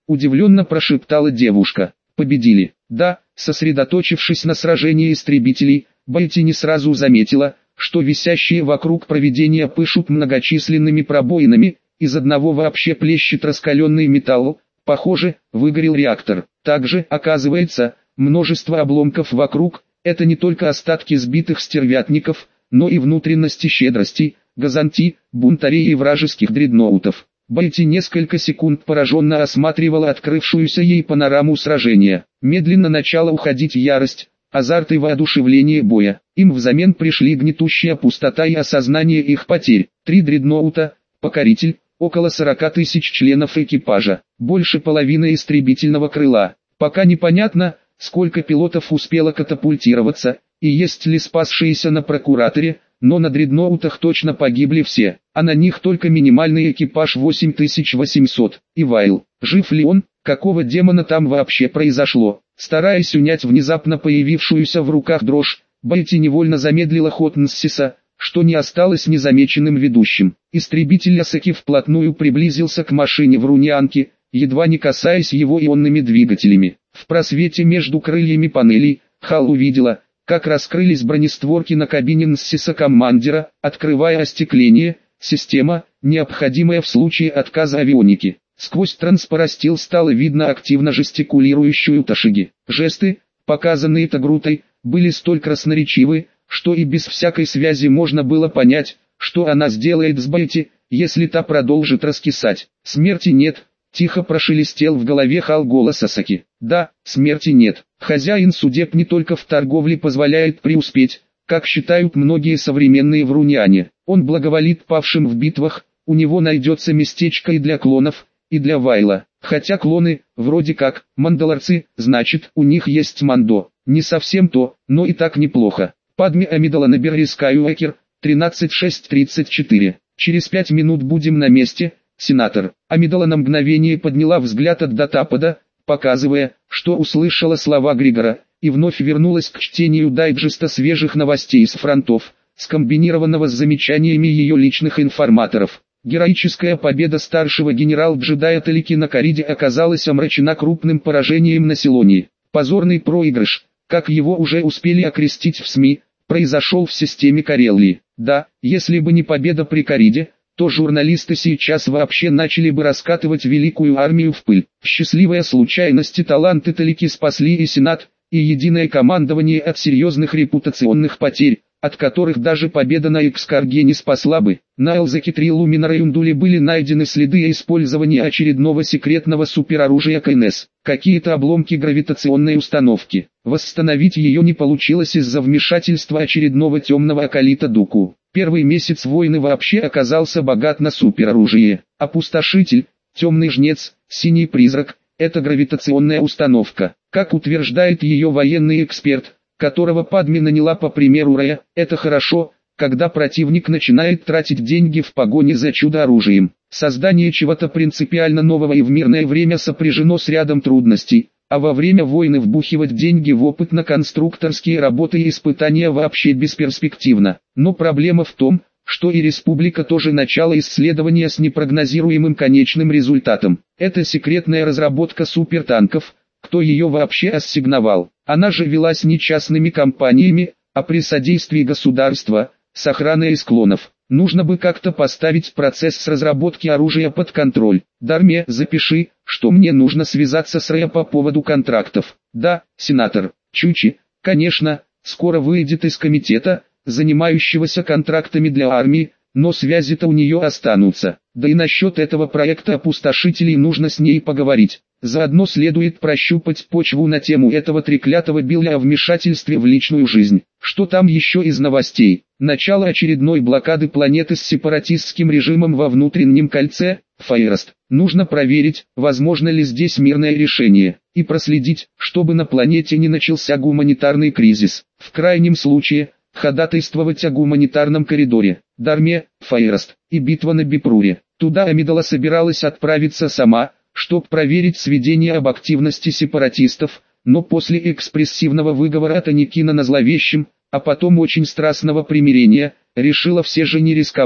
удивленно прошептала девушка. Победили. Да, сосредоточившись на сражении истребителей, Бетти не сразу заметила, что висящие вокруг провидения пышут многочисленными пробоинами, из одного вообще плещет раскаленный металл, похоже, выгорел реактор. Также, оказывается, множество обломков вокруг, это не только остатки сбитых стервятников, но и внутренности щедрости, газанти, бунтарей и вражеских дредноутов. Бетти несколько секунд пораженно осматривала открывшуюся ей панораму сражения. Медленно начала уходить ярость, азарт и воодушевление боя. Им взамен пришли гнетущая пустота и осознание их потерь. Три дредноута, покоритель, около сорока тысяч членов экипажа, больше половины истребительного крыла. Пока непонятно, сколько пилотов успело катапультироваться, и есть ли спасшиеся на прокураторе, но на дредноутах точно погибли все, а на них только минимальный экипаж восемь тысяч восемьсот. И Вайл, жив ли он, какого демона там вообще произошло? Стараясь унять внезапно появившуюся в руках дрожь, Бетти невольно замедлила ход Нссиса, что не осталось незамеченным ведущим. Истребитель Асаки вплотную приблизился к машине Вруньянки, едва не касаясь его ионными двигателями. В просвете между крыльями панелей, Хал увидела, как раскрылись бронестворки на кабине Нссиса командира, открывая остекление, система, необходимая в случае отказа авионики. Сквозь транспорастил стало видно активно жестикулирующую Ташиги. Жесты, показанные Тагрутой, были столь красноречивы, что и без всякой связи можно было понять, что она сделает с Бетти, если та продолжит раскисать. «Смерти нет», — тихо прошелестел в голове Хал голос Асаки. «Да, смерти нет. Хозяин судеб не только в торговле позволяет преуспеть, как считают многие современные вруняне. Он благоволит павшим в битвах, у него найдется местечко и для клонов, и для Вайла. Хотя клоны, вроде как, мандалорцы, значит, у них есть мандо. Не совсем то, но и так неплохо». Падме Амидала на Берри Скайуэкер, тринадцать шесть тридцать четыре. «Через пять минут будем на месте, сенатор». Амидала на мгновение подняла взгляд от датапада, показывая, что услышала слова Григора, и вновь вернулась к чтению дайджеста свежих новостей с фронтов, скомбинированного с замечаниями ее личных информаторов. Героическая победа старшего генерал-джедая Талики на Кариде оказалась омрачена крупным поражением на Силонии. Позорный проигрыш, как его уже успели окрестить в СМИ, произошел в системе Карелии. Да, если бы не победа при Кариде, то журналисты сейчас вообще начали бы раскатывать великую армию в пыль. Счастливая случайность и таланты Талики спасли и Сенат, и единое командование от серьезных репутационных потерь, от которых даже победа на Экскарге не спасла бы. На Элзаке-три Луминараюндуле были найдены следы использования очередного секретного супероружия КНС, какие-то обломки гравитационной установки. Восстановить ее не получилось из-за вмешательства очередного темного акалита Дуку. Первый месяц войны вообще оказался богат на супероружие. Опустошитель, темный жнец, синий призрак – это гравитационная установка. Как утверждает ее военный эксперт, которого Падме наняла по примеру Рэя, это хорошо, когда противник начинает тратить деньги в погоне за чудо-оружием. Создание чего-то принципиально нового и в мирное время сопряжено с рядом трудностей, а во время войны вбухивать деньги в опытно-конструкторские работы и испытания вообще бесперспективно. Но проблема в том, что и республика тоже начала исследования с непрогнозируемым конечным результатом. Это секретная разработка супертанков. Кто ее вообще ассигновал? Она же велась не частными компаниями, а при содействии государства, с охраной из клонов. Нужно бы как-то поставить процесс разработки оружия под контроль. Дарме, запиши, что мне нужно связаться с Рэя по поводу контрактов. Да, сенатор. Чучи, конечно, скоро выйдет из комитета, занимающегося контрактами для армии, но связи-то у нее останутся. Да и насчет этого проекта опустошителей нужно с ней поговорить. Заодно следует прощупать почву на тему этого треклятого Билля о вмешательстве в личную жизнь. Что там еще из новостей? Начало очередной блокады планеты с сепаратистским режимом во внутреннем кольце, Фаерост. Нужно проверить, возможно ли здесь мирное решение, и проследить, чтобы на планете не начался гуманитарный кризис. В крайнем случае, ходатайствовать о гуманитарном коридоре. Дарме, Фаерост и битва на Бипруре. Туда Амидала собиралась отправиться сама, чтобы проверить сведения об активности сепаратистов, но после экспрессивного выговора от Аникина на зловещем, а потом очень страстного примирения, решила все же не рисковать.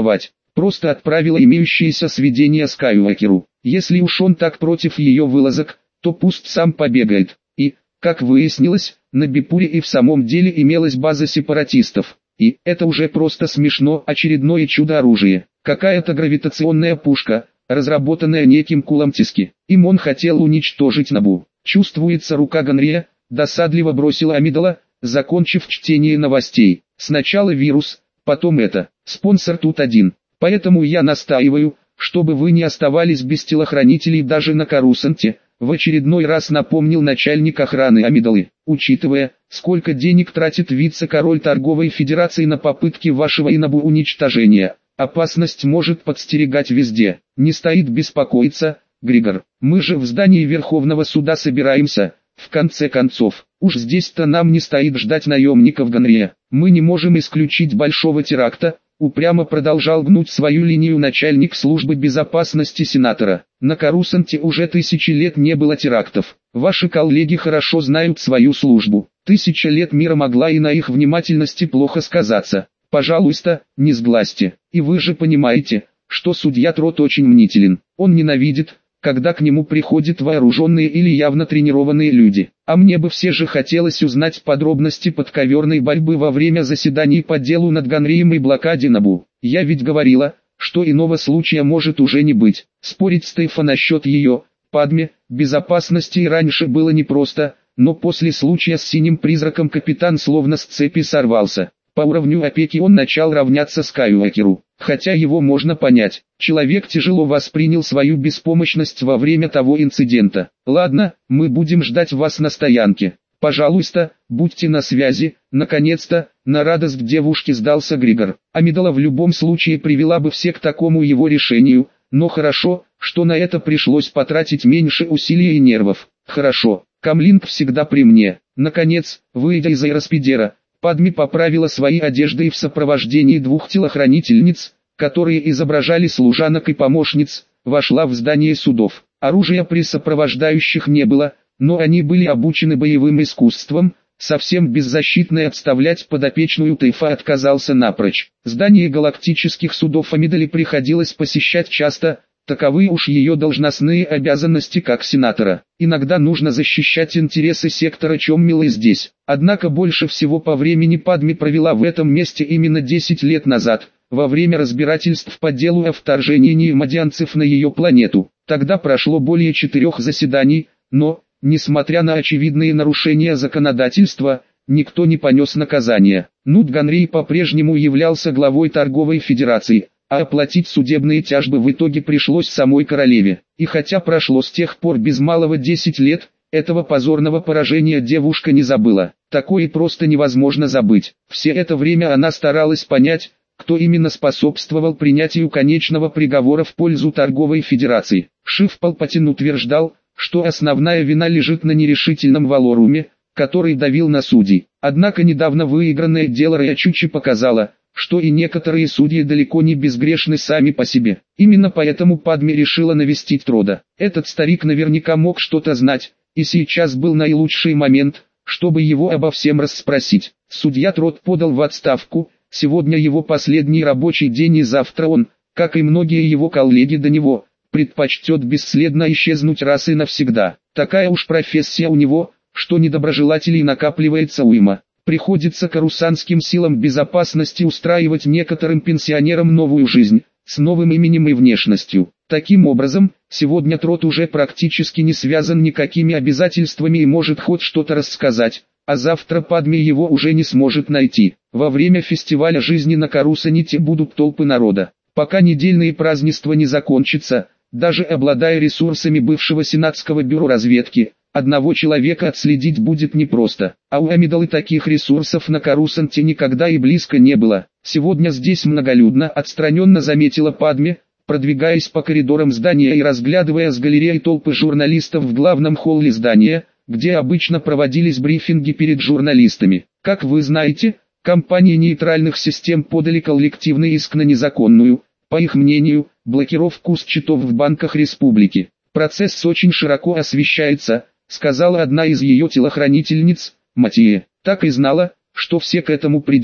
Просто отправила имеющиеся сведения Скайуокеру. Если уж он так против ее вылазок, то пусть сам побегает. И, как выяснилось, на Бипуре и в самом деле имелась база сепаратистов. И это уже просто смешно, очередное чудо-оружие. Какая-то гравитационная пушка, разработанная неким Куламтиски. Им он хотел уничтожить Набу. Чувствуется, рука Ганрия, досадливо бросила Амидала, закончив чтение новостей. Сначала вирус, потом это. Спонсор тут один. Поэтому я настаиваю, чтобы вы не оставались без телохранителей даже на Корусанте, в очередной раз напомнил начальник охраны Амидалы. Учитывая, сколько денег тратит вице-король торговой федерации на попытки вашего Инабу уничтожения, опасность может подстерегать везде. Не стоит беспокоиться, Григор. Мы же в здании Верховного суда собираемся. В конце концов, уж здесь-то нам не стоит ждать наемников Ганрия. Мы не можем исключить большого теракта, упрямо продолжал гнуть свою линию начальник службы безопасности сенатора. На Корусанте уже тысячи лет не было терактов. Ваши коллеги хорошо знают свою службу. Тысяча лет мира могла и на их внимательности плохо сказаться. Пожалуйста, не сглазьте. И вы же понимаете, что судья Трот очень мнителен. Он ненавидит, когда к нему приходят вооруженные или явно тренированные люди. А мне бы все же хотелось узнать подробности подковерной борьбы во время заседаний по делу над Ганрием и блокаде Набу. Я ведь говорила, что иного случая может уже не быть. Спорить с Тейфа насчет ее, Падме, безопасности и раньше было непросто, но после случая с синим призраком капитан словно с цепи сорвался. По уровню опеки он начал равняться Скайуокеру. Хотя его можно понять, человек тяжело воспринял свою беспомощность во время того инцидента. Ладно, мы будем ждать вас на стоянке. Пожалуйста, будьте на связи. Наконец-то, на радость девушки сдался Григор. Амидала в любом случае привела бы все к такому его решению, но хорошо, что на это пришлось потратить меньше усилий и нервов. Хорошо, Камлинг всегда при мне. Наконец, выйдя из аэроспидера, Падми поправила свои одежды и в сопровождении двух телохранительниц, которые изображали служанок и помощниц, вошла в здание судов. Оружия при сопровождающих не было, но они были обучены боевым искусством, совсем беззащитной отставлять подопечную Тейфа отказался напрочь. Здание галактических судов Амидале приходилось посещать часто, таковы уж ее должностные обязанности как сенатора. Иногда нужно защищать интересы сектора, чем мило здесь. Однако больше всего по времени Падми провела в этом месте именно десять лет назад, во время разбирательств по делу о вторжении неимадианцев на ее планету. Тогда прошло более четырех заседаний, но, несмотря на очевидные нарушения законодательства, никто не понес наказания. Нут Ганрей по-прежнему являлся главой торговой федерации, а оплатить судебные тяжбы в итоге пришлось самой королеве. И хотя прошло с тех пор без малого десять лет, этого позорного поражения девушка не забыла. Такое просто невозможно забыть. Все это время она старалась понять, кто именно способствовал принятию конечного приговора в пользу торговой федерации. Шиф Палпатин утверждал, что основная вина лежит на нерешительном Валоруме, который давил на судей. Однако недавно выигранное дело Райачучи показало, что и некоторые судьи далеко не безгрешны сами по себе. Именно поэтому Падме решила навестить Трода. Этот старик наверняка мог что-то знать, и сейчас был наилучший момент, чтобы его обо всем расспросить. Судья Трод подал в отставку, сегодня его последний рабочий день и завтра он, как и многие его коллеги до него, предпочтет бесследно исчезнуть раз и навсегда. Такая уж профессия у него, что недоброжелателей накапливается уйма. Приходится корусанским силам безопасности устраивать некоторым пенсионерам новую жизнь, с новым именем и внешностью. Таким образом, сегодня Трот уже практически не связан никакими обязательствами и может хоть что-то рассказать, а завтра Падме его уже не сможет найти. Во время фестиваля жизни на Корусаните будут толпы народа. Пока недельные празднества не закончатся, даже обладая ресурсами бывшего сенатского бюро разведки, одного человека отследить будет непросто, а у Амидалы таких ресурсов на Корусанте никогда и близко не было. Сегодня здесь многолюдно, отстраненно заметила Падме, продвигаясь по коридорам здания и разглядывая с галереи толпы журналистов в главном холле здания, где обычно проводились брифинги перед журналистами. Как вы знаете, компании нейтральных систем подали коллективный иск на незаконную, по их мнению, блокировку счетов в банках республики. Процесс очень широко освещается, сказала одна из ее телохранительниц, Матье. Так и знала, что все к этому придет,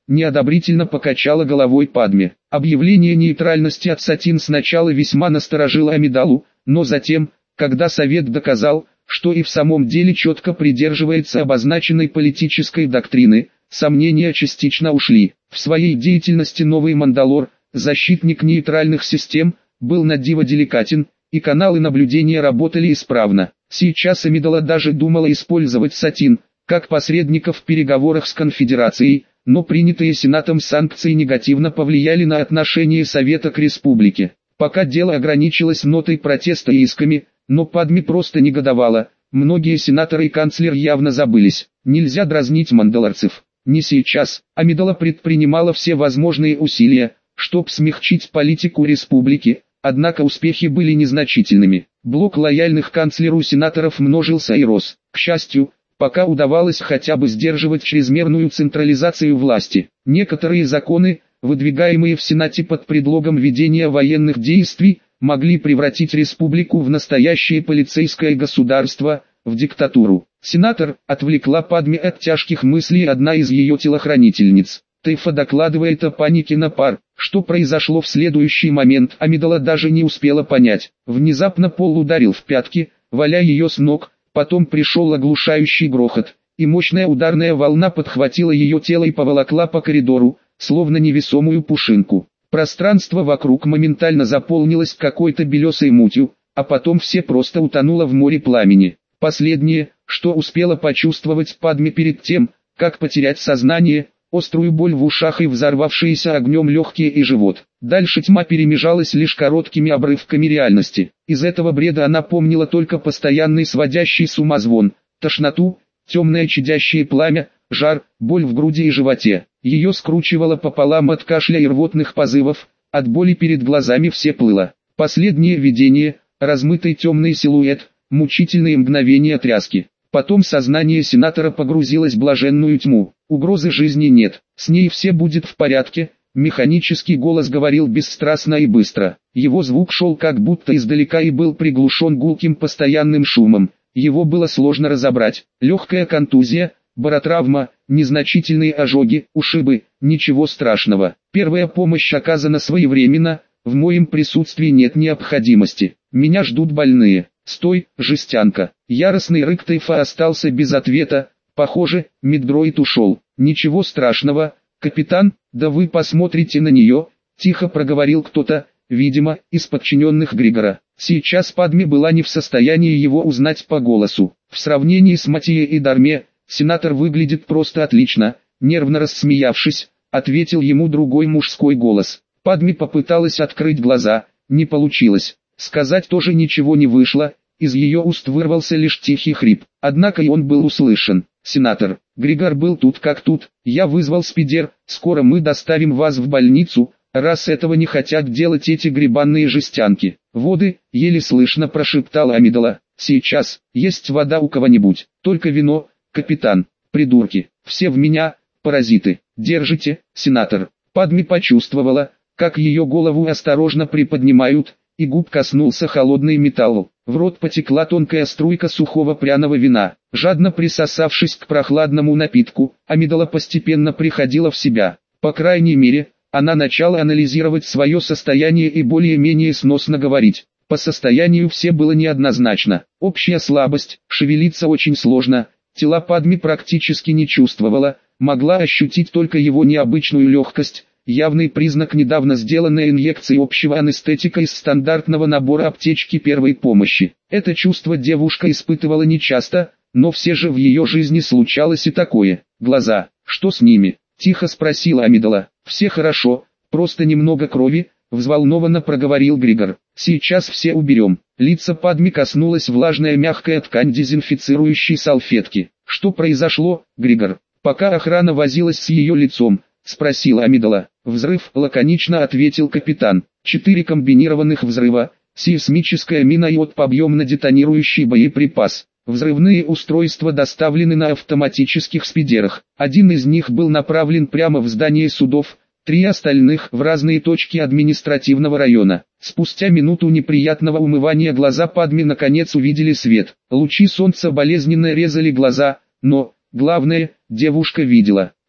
неодобрительно покачала головой Падме. Объявление нейтральности от Сатин сначала весьма насторожило Амидалу, но затем, когда Совет доказал, что и в самом деле четко придерживается обозначенной политической доктрины, сомнения частично ушли. В своей деятельности новый Мандалор, защитник нейтральных систем, был на диво деликатен, и каналы наблюдения работали исправно. Сейчас Амидала даже думала использовать Сатин, как посредника в переговорах с конфедерацией, но принятые Сенатом санкции негативно повлияли на отношение Совета к республике. Пока дело ограничилось нотой протеста и исками, но Падме просто негодовала, многие сенаторы и канцлер явно забылись. Нельзя дразнить мандалорцев. Не сейчас. Амидала предпринимала все возможные усилия, чтобы смягчить политику республики, однако успехи были незначительными. Блок лояльных канцлеру сенаторов множился и рос. К счастью, пока удавалось хотя бы сдерживать чрезмерную централизацию власти. Некоторые законы, выдвигаемые в Сенате под предлогом ведения военных действий, могли превратить республику в настоящее полицейское государство, в диктатуру. Сенатор отвлекла Падме от тяжких мыслей одна из ее телохранительниц. Тейфа докладывает о панике на пар. Что произошло в следующий момент, Амидала даже не успела понять. Внезапно пол ударил в пятки, валя ее с ног, потом пришел оглушающий грохот, и мощная ударная волна подхватила ее тело и поволокла по коридору, словно невесомую пушинку. Пространство вокруг моментально заполнилось какой-то белесой мутью, а потом все просто утонуло в море пламени. Последнее, что успела почувствовать Падме перед тем, как потерять сознание, острую боль в ушах и взорвавшиеся огнем легкие и живот. Дальше тьма перемежалась лишь короткими обрывками реальности. Из этого бреда она помнила только постоянный сводящий с ума звон, тошноту, темное чадящее пламя, жар, боль в груди и животе. Ее скручивало пополам от кашля и рвотных позывов, от боли перед глазами все плыло. Последнее видение, размытый темный силуэт, мучительные мгновения тряски. Потом сознание сенатора погрузилось в блаженную тьму. Угрозы жизни нет, с ней все будет в порядке. Механический голос говорил бесстрастно и быстро. Его звук шел как будто издалека и был приглушен гулким постоянным шумом. Его было сложно разобрать. Легкая контузия, баротравма, незначительные ожоги, ушибы, ничего страшного. Первая помощь оказана своевременно, в моем присутствии нет необходимости. Меня ждут больные. Стой, жестянка. Яростный рык Тейфа остался без ответа. Похоже, меддроид ушел. Ничего страшного, капитан, да вы посмотрите на нее, тихо проговорил кто-то, видимо, из подчиненных Григора. Сейчас Падме была не в состоянии его узнать по голосу. В сравнении с Матье и Дарме, сенатор выглядит просто отлично. Нервно рассмеявшись, ответил ему другой мужской голос. Падме попыталась открыть глаза, не получилось. Сказать тоже ничего не вышло, из ее уст вырвался лишь тихий хрип. Однако и он был услышан. «Сенатор, Григор был тут как тут, я вызвал спидер, скоро мы доставим вас в больницу, раз этого не хотят делать эти гребанные жестянки». «Воды», — еле слышно прошептала Амидала. «Сейчас, есть вода у кого-нибудь, только вино, капитан, придурки, все в меня, паразиты, держите, сенатор». Падме почувствовала, как ее голову осторожно приподнимают, и губ коснулся холодный металл. В рот потекла тонкая струйка сухого пряного вина. Жадно присосавшись к прохладному напитку, Амидала постепенно приходила в себя. По крайней мере, она начала анализировать свое состояние и более-менее сносно говорить. По состоянию все было неоднозначно. Общая слабость, шевелиться очень сложно, тела Падме практически не чувствовала, могла ощутить только его необычную легкость, явный признак недавно сделанной инъекции общего анестетика из стандартного набора аптечки первой помощи. Это чувство девушка испытывала нечасто, но все же в ее жизни случалось и такое. «Глаза, что с ними?» – тихо спросила Амидала. «Все хорошо, просто немного крови», – взволнованно проговорил Григор. «Сейчас все уберем». Лица Падме коснулась влажная мягкая ткань дезинфицирующей салфетки. «Что произошло, Григор?» Пока охрана возилась с ее лицом, спросила Амидала. «Взрыв», — лаконично ответил капитан. «Четыре комбинированных взрыва, сейсмическая мина и объемно-детонирующий боеприпас. Взрывные устройства доставлены на автоматических спидерах. Один из них был направлен прямо в здание судов, три остальных в разные точки административного района». Спустя минуту неприятного умывания глаза Падме наконец увидели свет. Лучи солнца болезненно резали глаза, но, главное, девушка видела.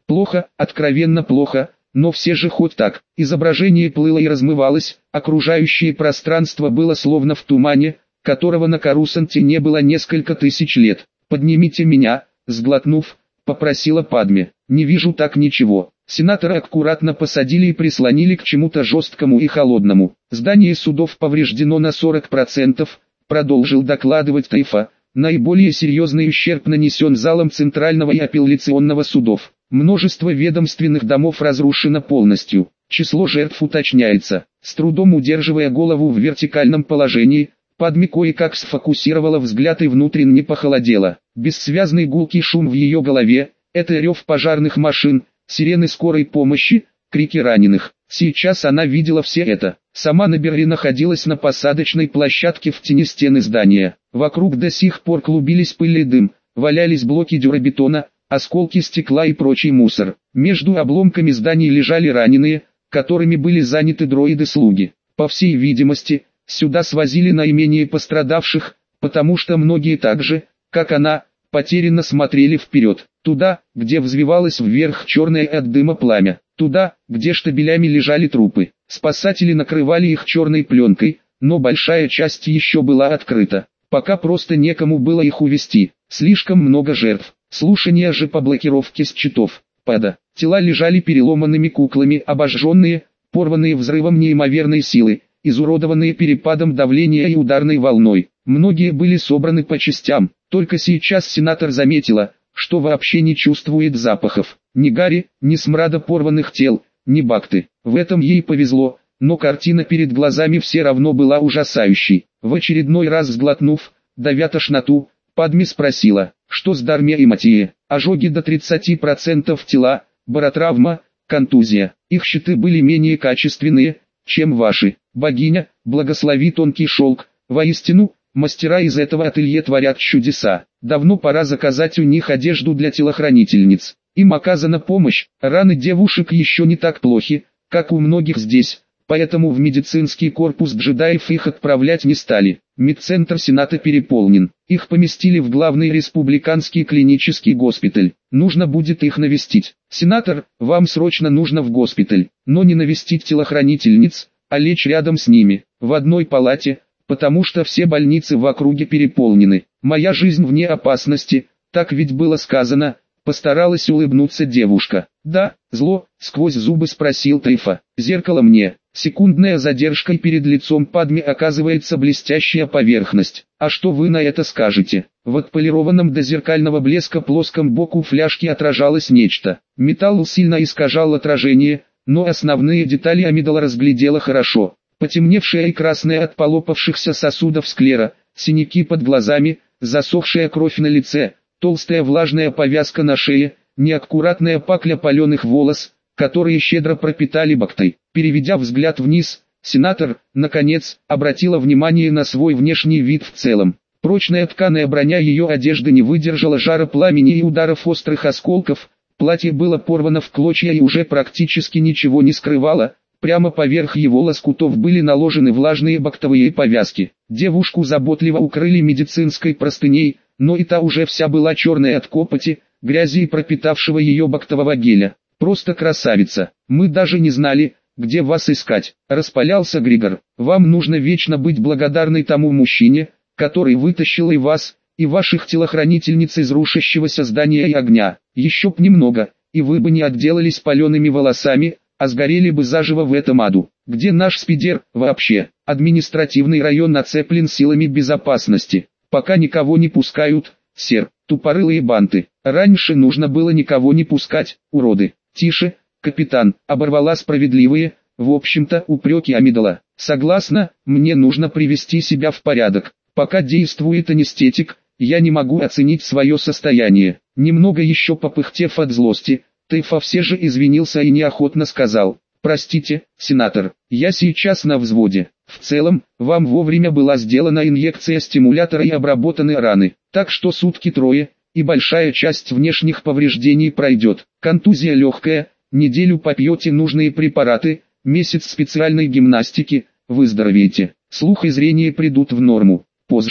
Плохо, откровенно плохо, но все же хоть так. Изображение плыло и размывалось, окружающее пространство было словно в тумане, которого на Корусанте не было несколько тысяч лет. «Поднимите меня», сглотнув, попросила Падме. «Не вижу так ничего». Сенатора аккуратно посадили и прислонили к чему-то жесткому и холодному. «Здание судов повреждено на сорок процентов», продолжил докладывать Тайфа. «Наиболее серьезный ущерб нанесен залам Центрального и апелляционного судов. Множество ведомственных домов разрушено полностью. Число жертв уточняется». С трудом удерживая голову в вертикальном положении, Падме кое-как сфокусировала взгляд и внутренне похолодела. Бессвязный гулкий шум в ее голове – это рев пожарных машин, сирены скорой помощи, крики раненых. Сейчас она видела все это. Сама Набери находилась на посадочной площадке в тени стены здания. Вокруг до сих пор клубились пыль и дым, валялись блоки дюрабетона, осколки стекла и прочий мусор. Между обломками зданий лежали раненые, которыми были заняты дроиды-слуги. По всей видимости, сюда свозили наименее пострадавших, потому что многие так же, как она, потерянно смотрели вперед. Туда, где взвивалось вверх черное от дыма пламя. Туда, где штабелями лежали трупы. Спасатели накрывали их черной пленкой, но большая часть еще была открыта. Пока просто некому было их увезти. Слишком много жертв. Слушание же по блокировке счетов. Пада. Тела лежали переломанными куклами, обожженные, порванные взрывом неимоверной силы, изуродованные перепадом давления и ударной волной. Многие были собраны по частям. Только сейчас сенатор заметила, что вообще не чувствует запахов. Ни гари, ни смрада порванных тел, ни бакты. В этом ей повезло, но картина перед глазами все равно была ужасающей. В очередной раз сглотнув, давя тошноту, Падме спросила, что с Дарме и Матие. Ожоги до тридцати процентов тела, баротравма, контузия. Их щиты были менее качественные, чем ваши. Богиня, благослови тонкий шелк, воистину, мастера из этого ателье творят чудеса. Давно пора заказать у них одежду для телохранительниц. Им оказана помощь, раны девушек еще не так плохи, как у многих здесь, поэтому в медицинский корпус джедаев их отправлять не стали. Медцентр Сената переполнен. Их поместили в главный республиканский клинический госпиталь. Нужно будет их навестить. Сенатор, вам срочно нужно в госпиталь, но не навестить телохранительниц, а лечь рядом с ними, в одной палате, потому что все больницы в округе переполнены. Моя жизнь вне опасности, так ведь было сказано, постаралась улыбнуться девушка. Да, зло, сквозь зубы спросил Тайфа. Зеркало мне. Секундная задержка и перед лицом Падме оказывается блестящая поверхность. А что вы на это скажете? В отполированном до зеркального блеска плоском боку фляжки отражалось нечто. Металл сильно искажал отражение, но основные детали Амидала разглядела хорошо. Потемневшая и красная от полопавшихся сосудов склера, синяки под глазами, засохшая кровь на лице, толстая влажная повязка на шее, неаккуратная пакля паленых волос, которые щедро пропитали бактой. Переведя взгляд вниз, сенатор, наконец, обратила внимание на свой внешний вид в целом. Прочная тканая броня ее одежды не выдержала жара пламени и ударов острых осколков, платье было порвано в клочья и уже практически ничего не скрывало, прямо поверх его лоскутов были наложены влажные бактовые повязки. Девушку заботливо укрыли медицинской простыней, но и та уже вся была черная от копоти, грязи и пропитавшего ее бактового геля. Просто красавица. Мы даже не знали, где вас искать. Распалялся Григор. Вам нужно вечно быть благодарной тому мужчине, который вытащил и вас, и ваших телохранительниц из рушащегося здания и огня. Еще б немного, и вы бы не отделались палеными волосами, а сгорели бы заживо в этом аду. Где наш спидер, вообще? Административный район оцеплен силами безопасности. Пока никого не пускают, сэр. Тупорылые банты. Раньше нужно было никого не пускать, уроды. Тише, капитан, оборвала справедливые, в общем-то, упреки Амидала. Согласна, мне нужно привести себя в порядок. Пока действует анестетик, я не могу оценить свое состояние. Немного еще попыхтев от злости, Тайфа все же извинился и неохотно сказал: «Простите, сенатор, я сейчас на взводе. В целом, вам вовремя была сделана инъекция стимулятора и обработаны раны, так что сутки трое, и большая часть внешних повреждений пройдет. Контузия легкая, неделю попьете нужные препараты, месяц специальной гимнастики, выздоровеете. Слух и зрение придут в норму. Позже.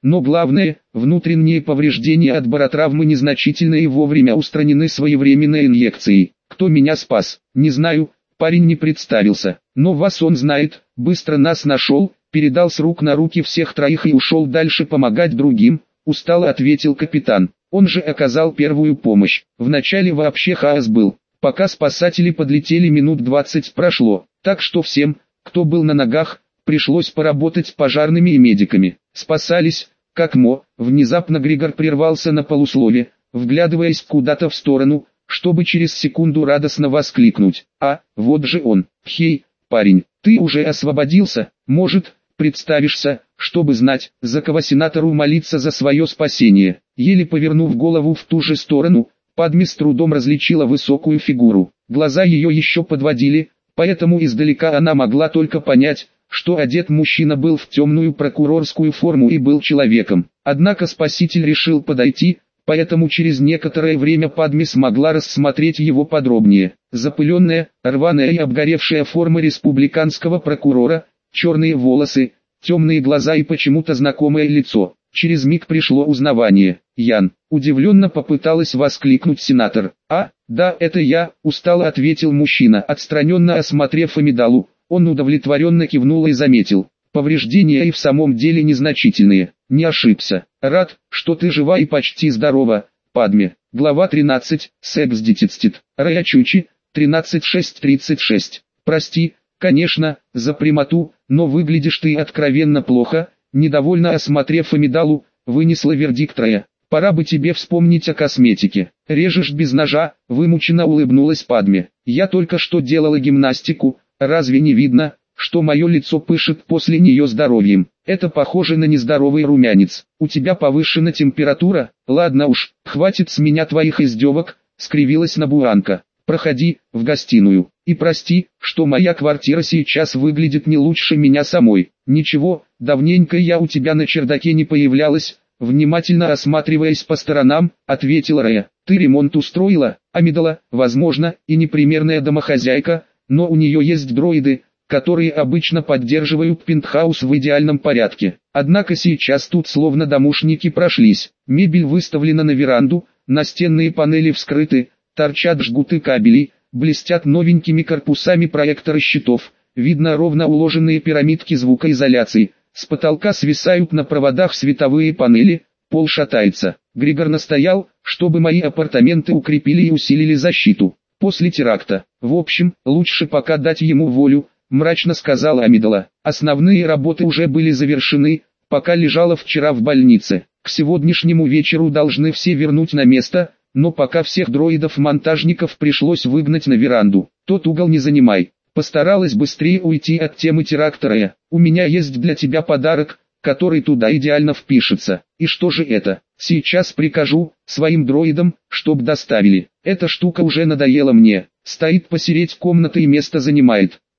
Но главное, внутренние повреждения от баротравмы незначительные и вовремя устранены своевременной инъекцией. Кто меня спас? Не знаю, парень не представился. Но вас он знает, быстро нас нашел, передал с рук на руки всех троих и ушел дальше помогать другим, устало ответил капитан. Он же оказал первую помощь. Вначале вообще хаос был. Пока спасатели подлетели, минут двадцать прошло, так что всем, кто был на ногах, пришлось поработать с пожарными и медиками. Спасались, как мо. Внезапно Григор прервался на полуслове, вглядываясь куда-то в сторону, чтобы через секунду радостно воскликнуть: «А, вот же он! Хей, парень, ты уже освободился? Может, представишься, чтобы знать, за кого сенатору молиться за свое спасение?» Еле повернув голову в ту же сторону, Падме с трудом различила высокую фигуру. Глаза ее еще подводили, поэтому издалека она могла только понять, что одет мужчина был в темную прокурорскую форму и был человеком. Однако спаситель решил подойти, поэтому через некоторое время Падме смогла рассмотреть его подробнее. Запыленная, рваная и обгоревшая форма республиканского прокурора, черные волосы, темные глаза и почему-то знакомое лицо. Через миг пришло узнавание. «Ян», — удивленно попыталась воскликнуть сенатор. «А, да, это я», — устало ответил мужчина, отстраненно осмотрев Амидалу. Он удовлетворенно кивнул и заметил: повреждения и в самом деле незначительные. Не ошибся. Рад, что ты жива и почти здорова, Падме. Глава тринадцать. Секс-детицтит. Рая Чучи. тринадцать шесть тридцать шесть. Прости, конечно, за прямоту, но выглядишь ты откровенно плохо. Недовольно осмотрев Амидалу, вынесла вердикт Рая. Пора бы тебе вспомнить о косметике. Режешь без ножа, вымученно улыбнулась Падме. Я только что делала гимнастику. Разве не видно, что мое лицо пышет после нее здоровьем? Это похоже на нездоровый румянец. У тебя повышена температура? Ладно уж, хватит с меня твоих издевок, скривилась Набуанка. Проходи в гостиную. И прости, что моя квартира сейчас выглядит не лучше меня самой. Ничего, давненько я у тебя на чердаке не появлялась. Внимательно осматриваясь по сторонам, ответила Рая. Ты ремонт устроила? Амидала, возможно, и непримерная домохозяйка, но у нее есть дроиды, которые обычно поддерживают пентхаус в идеальном порядке. Однако сейчас тут словно домушники прошлись. Мебель выставлена на веранду, настенные панели вскрыты, торчат жгуты кабелей, блестят новенькими корпусами проекторы щитов, видно ровно уложенные пирамидки звукоизоляции, с потолка свисают на проводах световые панели, пол шатается. Григор настоял, чтобы мои апартаменты укрепили и усилили защиту. После теракта. В общем, лучше пока дать ему волю, мрачно сказала Амидала. Основные работы уже были завершены, пока лежала вчера в больнице. К сегодняшнему вечеру должны все вернуть на место, но пока всех дроидов-монтажников пришлось выгнать на веранду. Тот угол не занимай. Постаралась быстрее уйти от темы теракта Рая. У меня есть для тебя подарок, который туда идеально впишется. И что же это? Сейчас прикажу своим дроидам, чтоб доставили. Эта штука уже надоела мне. Стоит посередине комнаты и место занимает.